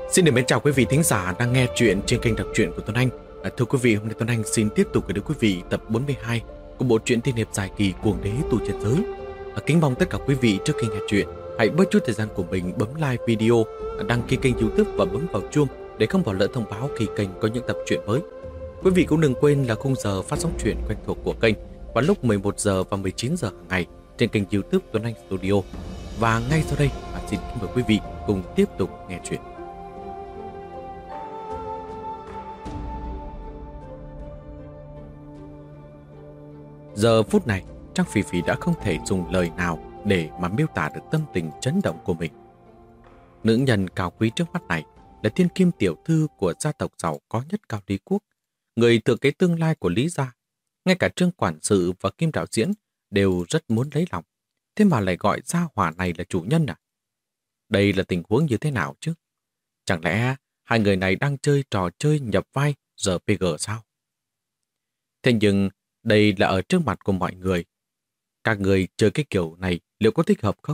Xin được mến chào quý vị thính giả đang nghe chuyện trên kênh đọc truyện của Tuấn Anh. Thưa quý vị, hôm nay Tuấn Anh xin tiếp tục gửi đến quý vị tập 42 của bộ truyện tiên hiệp dài kỳ Cuồng Đế Tu Chân Giới. Kính mong tất cả quý vị trước khi nghe chuyện hãy bớt chút thời gian của mình bấm like video, đăng ký kênh YouTube và bấm vào chuông để không bỏ lỡ thông báo khi kênh có những tập truyện mới. Quý vị cũng đừng quên là khung giờ phát sóng truyện quen thuộc của kênh vào lúc 11 giờ và 19 giờ hàng ngày trên kênh YouTube Tuấn Anh Studio. Và ngay sau đây, xin kính mời quý vị cùng tiếp tục nghe chuyện. Giờ phút này, Trang Phỉ Phỉ đã không thể dùng lời nào để mà miêu tả được tâm tình chấn động của mình. Nữ nhân cao quý trước mắt này là thiên kim tiểu thư của gia tộc giàu có nhất Cao Lý Quốc, người thừa kế tương lai của Lý gia. Ngay cả Trương quản sự và Kim đạo diễn đều rất muốn lấy lòng, thế mà lại gọi gia hỏa này là chủ nhân à? Đây là tình huống như thế nào chứ? Chẳng lẽ hai người này đang chơi trò chơi nhập vai RPG sao? Thế nhưng đây là ở trước mặt của mọi người. Các người chơi cái kiểu này liệu có thích hợp không?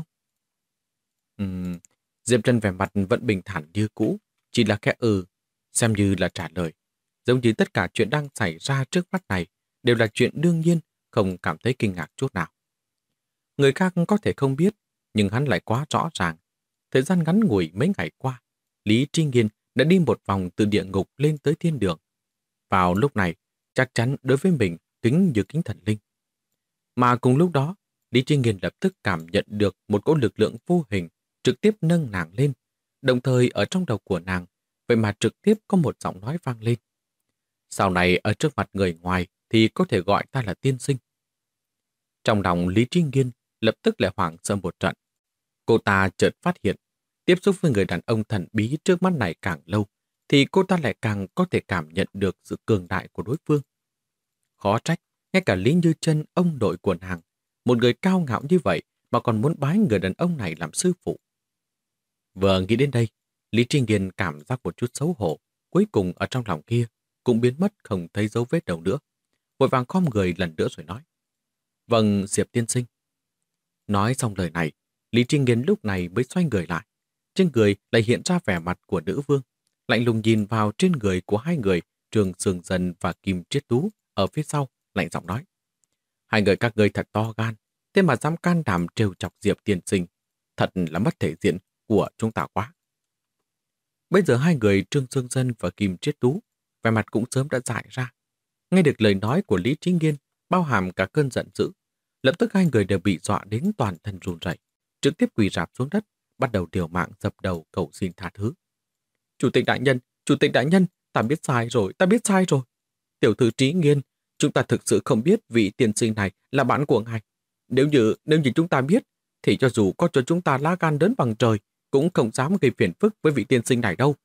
Diệp Trần vẻ mặt vẫn bình thản như cũ, chỉ là khẽ xem như là trả lời. Giống như tất cả chuyện đang xảy ra trước mắt này đều là chuyện đương nhiên, không cảm thấy kinh ngạc chút nào. Người khác có thể không biết, nhưng hắn lại quá rõ ràng. Thời gian ngắn ngủi mấy ngày qua, Lý Tri Nghiên đã đi một vòng từ địa ngục lên tới thiên đường. Vào lúc này, chắc chắn đối với mình kính như kính thần linh. Mà cùng lúc đó, Lý Tri Nghiên lập tức cảm nhận được một cỗ lực lượng vô hình trực tiếp nâng nàng lên, đồng thời ở trong đầu của nàng, vậy mà trực tiếp có một giọng nói vang lên. Sau này ở trước mặt người ngoài thì có thể gọi ta là tiên sinh. Trong lòng Lý Tri Nghiên lập tức lại hoảng sợ một trận. Cô ta chợt phát hiện, tiếp xúc với người đàn ông thần bí trước mắt này càng lâu, thì cô ta lại càng có thể cảm nhận được sự cường đại của đối phương. Khó trách, ngay cả Lý Như Chân, ông nội của nàng, một người cao ngạo như vậy mà còn muốn bái người đàn ông này làm sư phụ. Vừa nghĩ đến đây, Lý Tri Nghiên cảm giác một chút xấu hổ, cuối cùng ở trong lòng kia cũng biến mất không thấy dấu vết đâu nữa. Vội vàng khom người lần nữa rồi nói: Vâng, Diệp tiên sinh. Nói xong lời này, Lý Tri Nghiên lúc này mới xoay người lại. Trên người lại hiện ra vẻ mặt của nữ vương, lạnh lùng nhìn vào trên người của hai người Trường Sương Dân và Kim Triết Tú ở phía sau, lạnh giọng nói: Hai người các ngươi thật to gan, thế mà dám can đảm trêu chọc Diệp tiên sinh, thật là mất thể diện của chúng ta quá. Bây giờ hai người Trương Sương Dân và Kim Triết Tú vẻ mặt cũng sớm đã dại ra. Nghe được lời nói của Lý Tri Nghiên bao hàm cả cơn giận dữ, lập tức hai người đều bị dọa đến toàn thân run rẩy, trực tiếp quỳ rạp xuống đất, bắt đầu liều mạng dập đầu cầu xin tha thứ. Chủ tịch đại nhân, ta biết sai rồi, ta biết sai rồi. Tiểu thư Trí Nghiên, chúng ta thực sự không biết vị tiên sinh này là bạn của ngài. Nếu như chúng ta biết, thì cho dù có cho chúng ta lá gan lớn bằng trời, cũng không dám gây phiền phức với vị tiên sinh này đâu.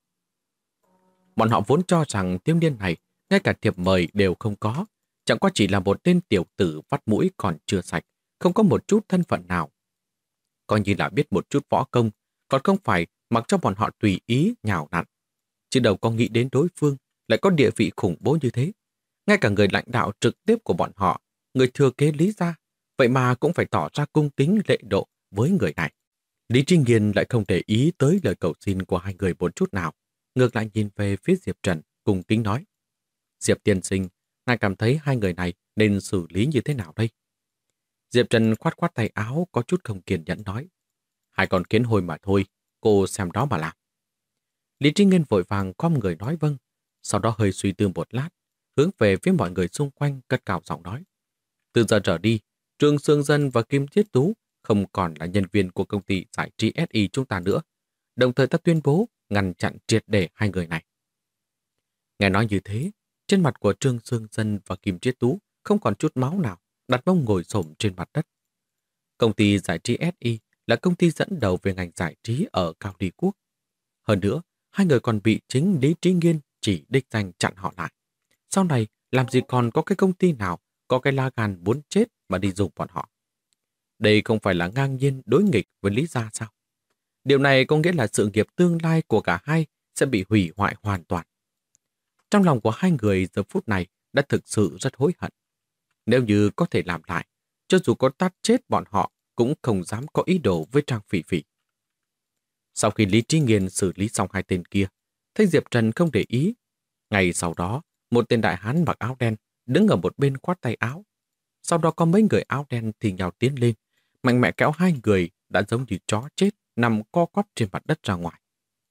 Bọn họ vốn cho rằng thiếu niên này ngay cả thiệp mời đều không có, chẳng qua chỉ là một tên tiểu tử vắt mũi còn chưa sạch, không có một chút thân phận nào. Coi như là biết một chút võ công, còn không phải mặc cho bọn họ tùy ý nhào nặn. Chứ đâu có nghĩ đến đối phương lại có địa vị khủng bố như thế. Ngay cả người lãnh đạo trực tiếp của bọn họ, người thừa kế Lý gia, vậy mà cũng phải tỏ ra cung kính lễ độ với người này. Lý Tri Nghiên lại không để ý tới lời cầu xin của hai người một chút nào, ngược lại nhìn về phía Diệp Trần, cung kính nói: Diệp tiên sinh, ngài cảm thấy hai người này nên xử lý như thế nào đây? Diệp Trần khoát khoát tay áo, có chút không kiên nhẫn nói: Hai con kiến hôi mà thôi, cô xem đó mà làm. Lý Tri Nghiên vội vàng khom người nói vâng, sau đó hơi suy tư một lát, hướng về phía mọi người xung quanh cất cao giọng nói: Từ giờ trở đi, Trương Sương Dân và Kim Triết Tú không còn là nhân viên của công ty giải trí SI chúng ta nữa. Đồng thời ta tuyên bố ngăn chặn triệt để hai người này. Nghe nói như thế, trên mặt của Trương Sương Dân và Kim Triết Tú không còn chút máu nào, đặt mông ngồi xổm trên mặt đất. Công ty giải trí SI là công ty dẫn đầu về ngành giải trí ở Cao Lý Quốc. Hơn nữa, hai người còn bị chính Lý Tri Nghiên chỉ đích danh chặn họ lại. Sau này, làm gì còn có cái công ty nào có cái lá gan muốn chết mà đi dùng bọn họ. Đây không phải là ngang nhiên đối nghịch với Lý gia sao? Điều này có nghĩa là sự nghiệp tương lai của cả hai sẽ bị hủy hoại hoàn toàn. Trong lòng của hai người giờ phút này đã thực sự rất hối hận. Nếu như có thể làm lại, cho dù có tát chết bọn họ cũng không dám có ý đồ với Trang Phỉ Phỉ. Sau khi Lý Tri Nghiên xử lý xong hai tên kia, Thấy Diệp Trần không để ý. Ngày sau đó, một tên đại hán mặc áo đen đứng ở một bên khoát tay áo. Sau đó có mấy người áo đen thì nhào tiến lên, mạnh mẽ kéo hai người đã giống như chó chết nằm co quắp trên mặt đất ra ngoài.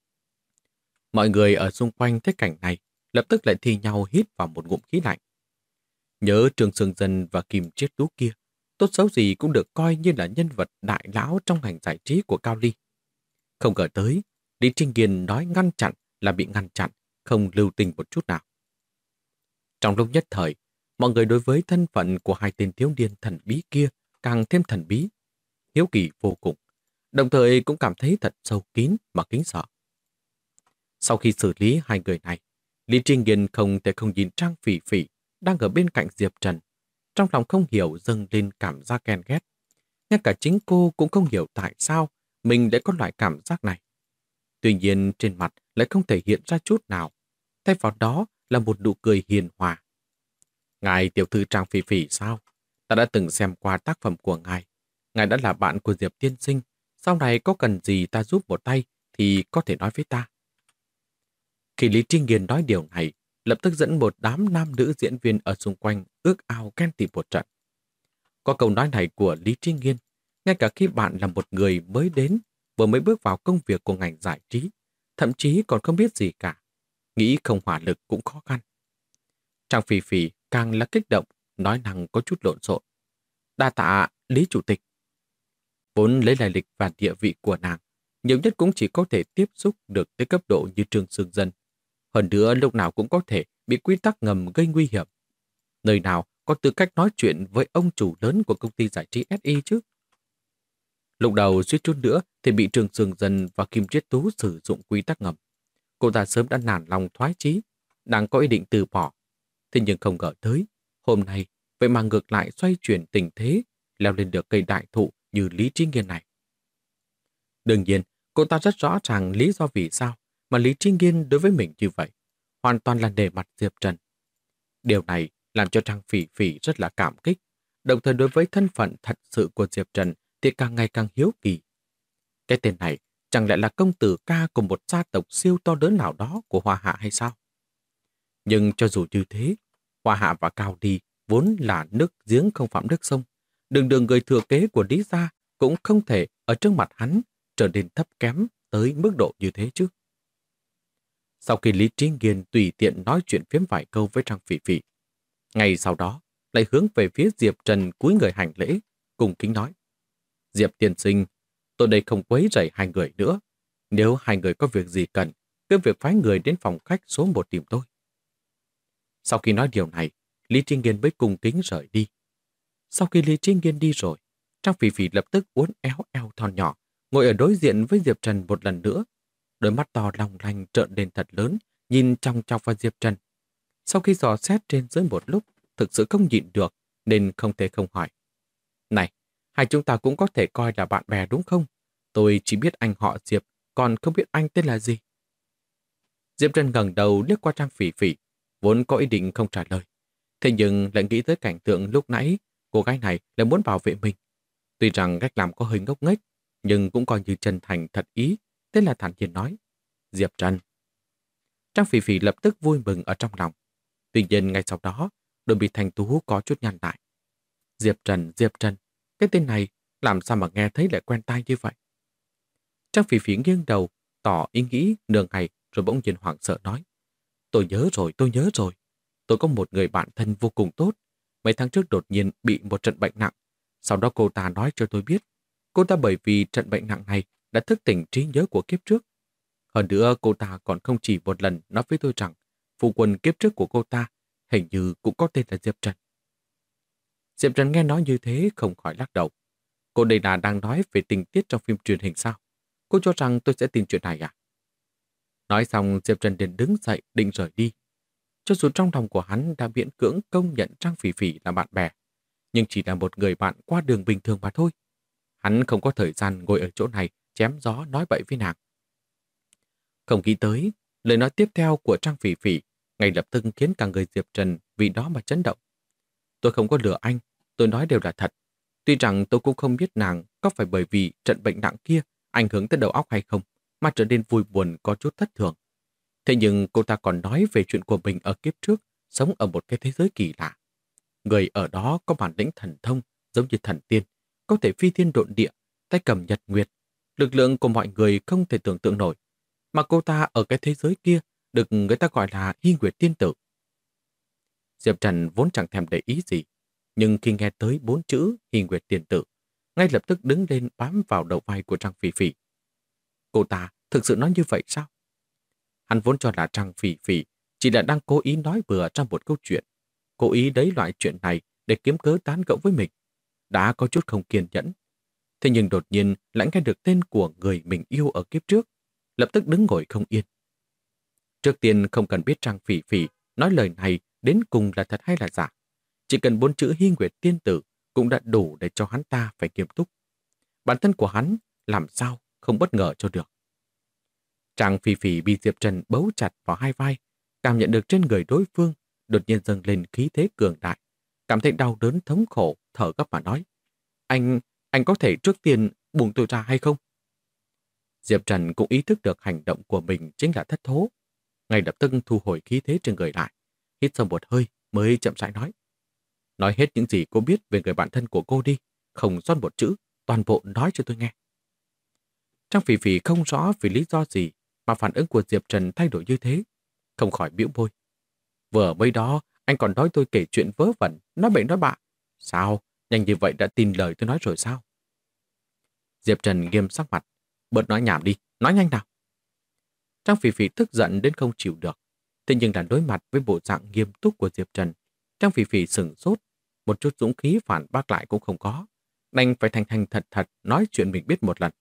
Mọi người ở xung quanh thấy cảnh này, lập tức lại thi nhau hít vào một ngụm khí lạnh. Nhớ Trường Sương Dân và Kim Chiết Tú kia, tốt xấu gì cũng được coi như là nhân vật đại lão trong ngành giải trí của Cao Ly. Không ngờ tới, Lý Trinh Nghiên nói ngăn chặn là bị ngăn chặn, không lưu tình một chút nào. Trong lúc nhất thời, mọi người đối với thân phận của hai tên thiếu niên thần bí kia càng thêm thần bí, hiếu kỳ vô cùng, đồng thời cũng cảm thấy thật sâu kín mà kính sợ. Sau khi xử lý hai người này, Lý Trinh Nghiên không thể không nhìn Trang Phỉ Phỉ đang ở bên cạnh Diệp Trần. Trong lòng không hiểu dâng lên cảm giác ghen ghét. Ngay cả chính cô cũng không hiểu tại sao mình lại có loại cảm giác này. Tuy nhiên trên mặt lại không thể hiện ra chút nào. Thay vào đó là một nụ cười hiền hòa. Ngài tiểu thư Trang Phỉ Phỉ sao? Ta đã từng xem qua tác phẩm của ngài. Ngài đã là bạn của Diệp tiên sinh. Sau này có cần gì ta giúp một tay thì có thể nói với ta. Khi Lý Trinh Nghiên nói điều này, lập tức dẫn một đám nam nữ diễn viên ở xung quanh ước ao ghen tị một trận. Có câu nói này của Lý Trinh Nghiên, ngay cả khi bạn là một người mới đến, vừa mới bước vào công việc của ngành giải trí, thậm chí còn không biết gì cả, nghĩ không hỏa lực cũng khó khăn. Trang Phỉ Phỉ càng là kích động, nói năng có chút lộn xộn. Đa tạ Lý Chủ tịch. Vốn lấy lai lịch và địa vị của nàng, nhiều nhất cũng chỉ có thể tiếp xúc được tới cấp độ như Trường Sương Dân. Hơn nữa lúc nào cũng có thể bị quy tắc ngầm gây nguy hiểm. Nơi nào có tư cách nói chuyện với ông chủ lớn của công ty giải trí SI chứ? Lúc đầu suýt chút nữa thì bị Trường Sương Dân và Kim Triết Tú sử dụng quy tắc ngầm. Cô ta sớm đã nản lòng thoái chí, đang có ý định từ bỏ. Thế nhưng không ngờ tới, hôm nay vậy mà ngược lại xoay chuyển tình thế, leo lên được cây đại thụ như Lý Trinh Nghiên này. Đương nhiên, cô ta rất rõ ràng lý do vì sao mà Lý Trinh Nghiên đối với mình như vậy, hoàn toàn là nể mặt Diệp Trần. Điều này làm cho Trang Phỉ Phỉ rất là cảm kích, đồng thời đối với thân phận thật sự của Diệp Trần thì càng ngày càng hiếu kỳ. Cái tên này chẳng lẽ là công tử ca của một gia tộc siêu to lớn nào đó của Hoa Hạ hay sao? Nhưng cho dù như thế, Hoa Hạ và Cao Ly vốn là nước giếng không phạm nước sông, đường đường người thừa kế của Lý gia cũng không thể ở trước mặt hắn trở nên thấp kém tới mức độ như thế chứ. Sau khi Lý Trinh Nghiên tùy tiện nói chuyện phiếm vài câu với Trang Phỉ Phỉ, ngay sau đó lại hướng về phía Diệp Trần cúi người hành lễ, cùng kính nói: Diệp tiên sinh, tôi đây không quấy rầy hai người nữa. Nếu hai người có việc gì cần, cứ việc phái người đến phòng khách số 1 tìm tôi. Sau khi nói điều này, Lý Trinh Nghiên mới cùng kính rời đi. Sau khi Lý Trinh Nghiên đi rồi, Trang Phỉ Phỉ lập tức uốn éo eo thon nhỏ, ngồi ở đối diện với Diệp Trần một lần nữa. Đôi mắt to long lanh trợn lên thật lớn, nhìn chòng chọc vào Diệp Trần. Sau khi dò xét trên dưới một lúc, thực sự không nhịn được, nên không thể không hỏi. Này, hai chúng ta cũng có thể coi là bạn bè đúng không? Tôi chỉ biết anh họ Diệp, còn không biết anh tên là gì. Diệp Trần ngẩng đầu liếc qua Trang Phỉ Phỉ, vốn có ý định không trả lời. Thế nhưng lại nghĩ tới cảnh tượng lúc nãy, cô gái này lại muốn bảo vệ mình. Tuy rằng cách làm có hơi ngốc nghếch, nhưng cũng coi như chân thành thật ý, thế là thản nhiên nói: Diệp Trần. Trang Phỉ Phỉ lập tức vui mừng ở trong lòng. Tuy nhiên ngay sau đó, đôi mi thanh tú có chút nhăn lại. Diệp Trần, cái tên này làm sao mà nghe thấy lại quen tai như vậy? Trang Phỉ Phỉ nghiêng đầu, tỏ ý nghĩ nửa ngày rồi bỗng nhiên hoảng sợ nói: tôi nhớ rồi. Tôi có một người bạn thân vô cùng tốt. Mấy tháng trước đột nhiên bị một trận bệnh nặng. Sau đó cô ta nói cho tôi biết, cô ta bởi vì trận bệnh nặng này đã thức tỉnh trí nhớ của kiếp trước. Hơn nữa cô ta còn không chỉ một lần nói với tôi rằng phu quân kiếp trước của cô ta hình như cũng có tên là Diệp Trần. Diệp Trần nghe nói như thế không khỏi lắc đầu. Cô đây là đang nói về tình tiết trong phim truyền hình sao? Cô cho rằng tôi sẽ tin chuyện này à? Nói xong Diệp Trần liền đứng dậy định rời đi. Cho dù trong lòng của hắn đã miễn cưỡng công nhận Trang Phỉ Phỉ là bạn bè, nhưng chỉ là một người bạn qua đường bình thường mà thôi. Hắn không có thời gian ngồi ở chỗ này chém gió nói bậy với nàng. Không nghĩ tới, lời nói tiếp theo của Trang Phỉ Phỉ ngay lập tức khiến cả người Diệp Trần vì đó mà chấn động. Tôi không có lừa anh, tôi nói đều là thật. Tuy rằng tôi cũng không biết nàng có phải bởi vì trận bệnh nặng kia ảnh hưởng tới đầu óc hay không, mà trở nên vui buồn có chút thất thường. Thế nhưng cô ta còn nói về chuyện của mình ở kiếp trước, sống ở một cái thế giới kỳ lạ. Người ở đó có bản lĩnh thần thông, giống như thần tiên, có thể phi thiên độn địa, tay cầm nhật nguyệt. Lực lượng của mọi người không thể tưởng tượng nổi. Mà cô ta ở cái thế giới kia được người ta gọi là Hy Nguyệt Tiên Tử. Diệp Trần vốn chẳng thèm để ý gì, nhưng khi nghe tới 4 chữ Hy Nguyệt Tiên Tử, ngay lập tức đứng lên bám vào đầu vai của Trang Phỉ Phỉ. Cô ta thực sự nói như vậy sao? Hắn vốn cho là Trang Phỉ Phỉ chỉ là đang cố ý nói bừa trong một câu chuyện, cố ý đấy loại chuyện này để kiếm cớ tán gẫu với mình. Đã có chút không kiên nhẫn. Thế nhưng đột nhiên lại nghe được tên của người mình yêu ở kiếp trước, lập tức đứng ngồi không yên. Trước tiên không cần biết Trang Phỉ Phỉ nói lời này đến cùng là thật hay là giả. Chỉ cần 4 chữ Hy Nguyệt Tiên Tử cũng đã đủ để cho hắn ta phải nghiêm túc. Bản thân của hắn làm sao không bất ngờ cho được. Trang Phỉ Phỉ bị Diệp Trần bấu chặt vào hai vai, cảm nhận được trên người đối phương đột nhiên dâng lên khí thế cường đại, cảm thấy đau đớn thống khổ, thở gấp mà nói: Anh có thể trước tiên buông tôi ra hay không? Diệp Trần cũng ý thức được hành động của mình chính là thất thố, ngay lập tức thu hồi khí thế trên người lại, hít sâu một hơi mới chậm rãi nói: Nói hết những gì cô biết về người bạn thân của cô đi, không sót một chữ, toàn bộ nói cho tôi nghe. Trang Phỉ Phỉ không rõ vì lý do gì mà phản ứng của Diệp Trần thay đổi như thế, không khỏi bĩu môi. Vừa mới đó, anh còn nói tôi kể chuyện vớ vẩn, nói bậy nói bạ. Sao? Nhanh như vậy đã tin lời tôi nói rồi sao? Diệp Trần nghiêm sắc mặt. Bớt nói nhảm đi, nói nhanh nào. Trang Phỉ Phỉ tức giận đến không chịu được. Thế nhưng là đối mặt với bộ dạng nghiêm túc của Diệp Trần, Trang Phỉ Phỉ sửng sốt, một chút dũng khí phản bác lại cũng không có. Đành phải thành thành thật thật nói chuyện mình biết một lần.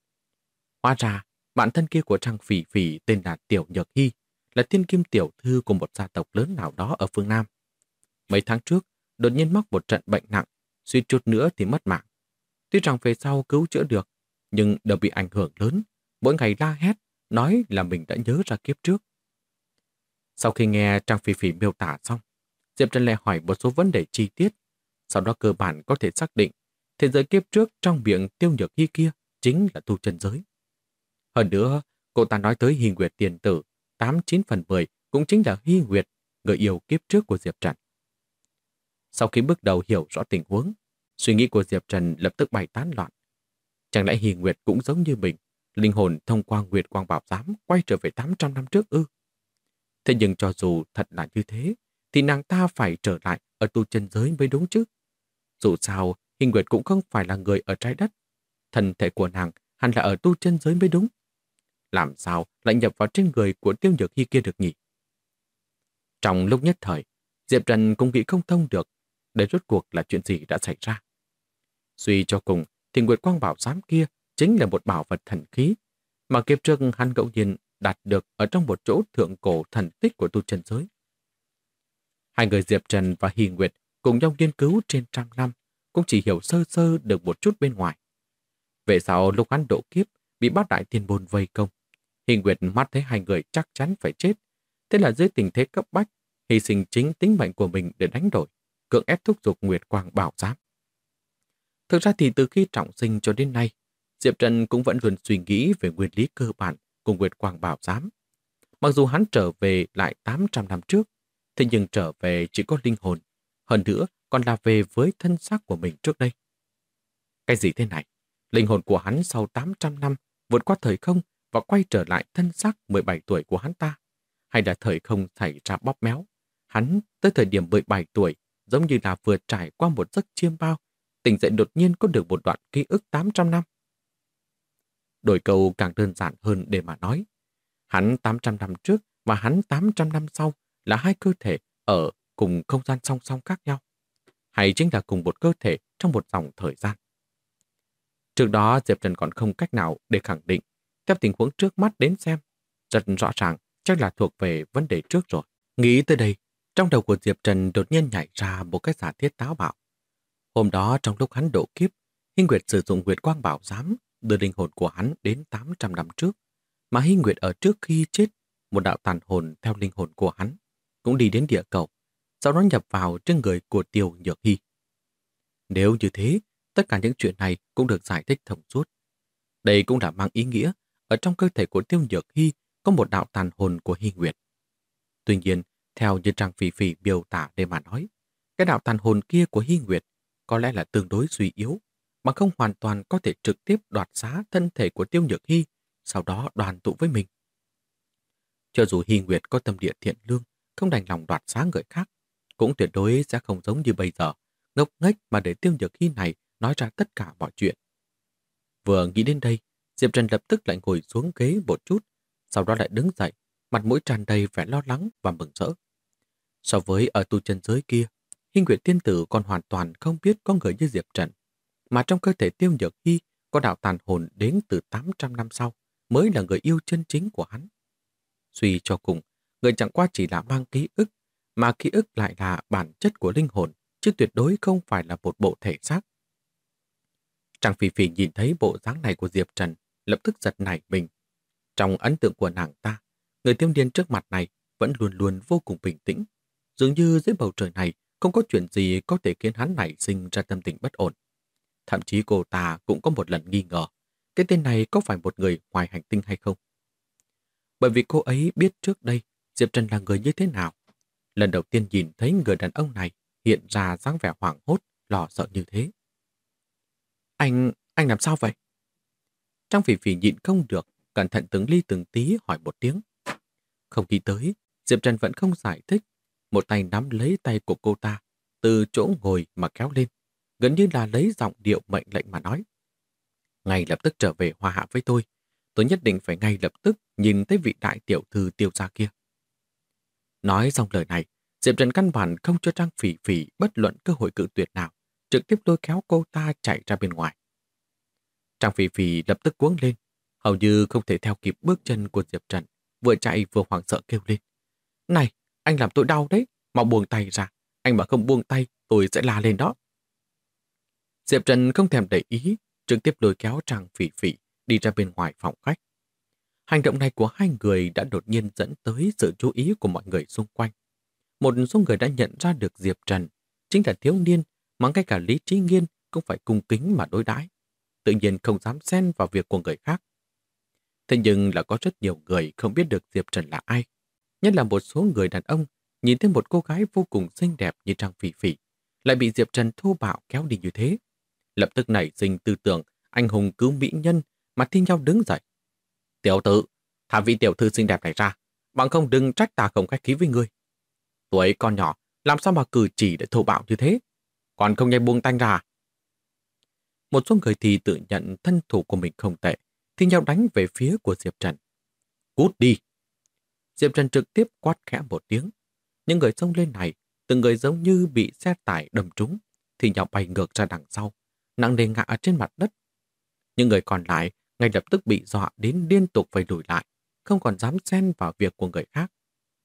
Hóa ra, bạn thân kia của Trang Phỉ Phỉ tên là Tiểu Nhược Hy, là thiên kim tiểu thư của một gia tộc lớn nào đó ở phương Nam. Mấy tháng trước, đột nhiên mắc một trận bệnh nặng, suýt chút nữa thì mất mạng. Tuy rằng về sau cứu chữa được, nhưng đều bị ảnh hưởng lớn, mỗi ngày la hét, nói là mình đã nhớ ra kiếp trước. Sau khi nghe Trang Phỉ Phỉ miêu tả xong, Diệp Trần lại hỏi một số vấn đề chi tiết, sau đó cơ bản có thể xác định thế giới kiếp trước trong miệng Tiêu Nhược Hy kia chính là tu chân giới. Hơn nữa, cô ta nói tới Hy Nguyệt Tiền Tử, 89/10 cũng chính là Hy Nguyệt, người yêu kiếp trước của Diệp Trần. Sau khi bước đầu hiểu rõ tình huống, suy nghĩ của Diệp Trần lập tức bay tán loạn. Chẳng lẽ Hy Nguyệt cũng giống như mình, linh hồn thông qua Nguyệt Quang Bảo Giám quay trở về 800 năm trước ư? Thế nhưng cho dù thật là như thế, thì nàng ta phải trở lại ở tu chân giới mới đúng chứ. Dù sao, Hy Nguyệt cũng không phải là người ở trái đất. Thân thể của nàng hẳn là ở tu chân giới mới đúng. Làm sao lại nhập vào trên người của Tiêu Nhược Hy kia được nhỉ? Trong lúc nhất thời, Diệp Trần cũng nghĩ không thông được để rốt cuộc là chuyện gì đã xảy ra. Suy cho cùng, thì Nguyệt Quang Bảo Giám kia chính là một bảo vật thần khí mà kiếp trước hắn ngẫu nhiên đạt được ở trong một chỗ thượng cổ thần tích của tu chân giới. Hai người Diệp Trần và Hy Nguyệt cùng nhau nghiên cứu trên trăm năm, cũng chỉ hiểu sơ sơ được một chút bên ngoài. Về sau lúc hắn độ kiếp, bị bát đại thiên môn vây công, Hy Nguyệt mắt thấy hai người chắc chắn phải chết. Thế là dưới tình thế cấp bách, hy sinh chính tính mệnh của mình để đánh đổi, cưỡng ép thúc giục Nguyệt Quang Bảo Giám. Thực ra thì từ khi trọng sinh cho đến nay, Diệp Trần cũng vẫn luôn suy nghĩ về nguyên lý cơ bản của Nguyệt Quang Bảo Giám. Mặc dù hắn trở về lại 800 năm trước, thế nhưng trở về chỉ có linh hồn, hơn nữa còn là về với thân xác của mình trước đây. Cái gì thế này? Linh hồn của hắn sau 800 năm vượt qua thời không và quay trở lại thân xác 17 tuổi của hắn ta? Hay là thời không xảy ra bóp méo? Hắn tới thời điểm 17 tuổi giống như là vừa trải qua một giấc chiêm bao, tỉnh dậy đột nhiên có được một đoạn ký ức 800 năm. Đổi câu càng đơn giản hơn để mà nói. Hắn 800 năm trước và hắn 800 năm sau là hai cơ thể ở cùng không gian song song khác nhau, hay chính là cùng một cơ thể trong một dòng thời gian. Trước đó Diệp Trần còn không cách nào để khẳng định, theo tình huống trước mắt đến xem, rất rõ ràng chắc là thuộc về vấn đề trước rồi. Nghĩ tới đây, trong đầu của Diệp Trần đột nhiên nhảy ra một cái giả thiết táo bạo. Hôm đó trong lúc hắn độ kiếp, Hy Nguyệt sử dụng Nguyệt Quang Bảo Giám đưa linh hồn của hắn đến 800 năm trước, mà Hy Nguyệt ở trước khi chết, một đạo tàn hồn theo linh hồn của hắn cũng đi đến địa cầu, sau đó nhập vào trên người của Tiêu Nhược Hy. Nếu như thế, tất cả những chuyện này cũng được giải thích thông suốt. Đây cũng là mang ý nghĩa ở trong cơ thể của Tiêu Nhược Hy có một đạo tàn hồn của Hy Nguyệt. Tuy nhiên, theo như Trang Phỉ Phỉ miêu tả để mà nói, cái đạo tàn hồn kia của Hy Nguyệt có lẽ là tương đối suy yếu, mà không hoàn toàn có thể trực tiếp đoạt xá thân thể của Tiêu Nhược Hy, sau đó đoàn tụ với mình. Cho dù Hy Nguyệt có tâm địa thiện lương, không đành lòng đoạt xá người khác, cũng tuyệt đối sẽ không giống như bây giờ, ngốc nghếch mà để Tiêu Nhược Hy này nói ra tất cả mọi chuyện. Vừa nghĩ đến đây, Diệp Trần lập tức lại ngồi xuống ghế một chút, sau đó lại đứng dậy, mặt mũi tràn đầy vẻ lo lắng và mừng rỡ. So với ở tu chân giới kia, Hy Nguyệt tiên tử còn hoàn toàn không biết có người như Diệp Trần, mà trong cơ thể Tiêu Nhược Hy có đạo tàn hồn đến từ 800 năm sau mới là người yêu chân chính của hắn. Suy cho cùng, người chẳng qua chỉ là mang ký ức, mà ký ức lại là bản chất của linh hồn, chứ tuyệt đối không phải là một bộ thể xác. Trang Phỉ Phỉ nhìn thấy bộ dáng này của Diệp Trần, lập tức giật nảy mình. Trong ấn tượng của nàng ta, người thiếu niên trước mặt này vẫn luôn luôn vô cùng bình tĩnh. Dường như dưới bầu trời này không có chuyện gì có thể khiến hắn nảy sinh ra tâm tình bất ổn. Thậm chí cô ta cũng có một lần nghi ngờ, cái tên này có phải một người ngoài hành tinh hay không? Bởi vì cô ấy biết trước đây Diệp Trần là người như thế nào. Lần đầu tiên nhìn thấy người đàn ông này hiện ra dáng vẻ hoảng hốt, lo sợ như thế. Anh làm sao vậy? Trang Phỉ Phỉ nhịn không được, cẩn thận từng ly từng tí hỏi một tiếng. Không nghĩ tới, Diệp Trần vẫn không giải thích. Một tay nắm lấy tay của cô ta, từ chỗ ngồi mà kéo lên, gần như là lấy giọng điệu mệnh lệnh mà nói. Ngay lập tức trở về Hoa Hạ với tôi nhất định phải ngay lập tức nhìn thấy vị đại tiểu thư Tiêu gia kia. Nói xong lời này, Diệp Trần căn bản không cho Trang Phỉ Phỉ bất luận cơ hội cự tuyệt nào, trực tiếp lôi kéo cô ta chạy ra bên ngoài. Trang Phỉ Phỉ lập tức cuống lên, hầu như không thể theo kịp bước chân của Diệp Trần, vừa chạy vừa hoảng sợ kêu lên. Này, anh làm tôi đau đấy, mau buông tay ra, anh mà không buông tay, tôi sẽ la lên đó. Diệp Trần không thèm để ý, trực tiếp lôi kéo Trang Phỉ Phỉ đi ra bên ngoài phòng khách. Hành động này của hai người đã đột nhiên dẫn tới sự chú ý của mọi người xung quanh. Một số người đã nhận ra được Diệp Trần chính là thiếu niên mà ngay cả Lý Trí Nghiên cũng phải cung kính mà đối đãi, tự nhiên không dám xen vào việc của người khác. Thế nhưng là có rất nhiều người không biết được Diệp Trần là ai, nhất là một số người đàn ông nhìn thấy một cô gái vô cùng xinh đẹp như Trang Phỉ Phỉ lại bị Diệp Trần thô bạo kéo đi như thế, lập tức nảy sinh tư tưởng anh hùng cứu mỹ nhân mà thi nhau đứng dậy. Tiểu tử, thả vị tiểu thư xinh đẹp này ra, bằng không đừng trách ta không khách khí với ngươi. Tuổi con nhỏ, làm sao mà cử chỉ để thô bạo như thế? Còn không nhanh buông tanh ra. Một số người thì tự nhận thân thủ của mình không tệ, thì nhau đánh về phía của Diệp Trần. Cút đi! Diệp Trần trực tiếp quát khẽ một tiếng. Những người xông lên này, từng người giống như bị xe tải đâm trúng, thì nhau bay ngược ra đằng sau, nặng nề ngã ở trên mặt đất. Những người còn lại ngay lập tức bị dọa đến liên tục phải lùi lại, không còn dám xen vào việc của người khác.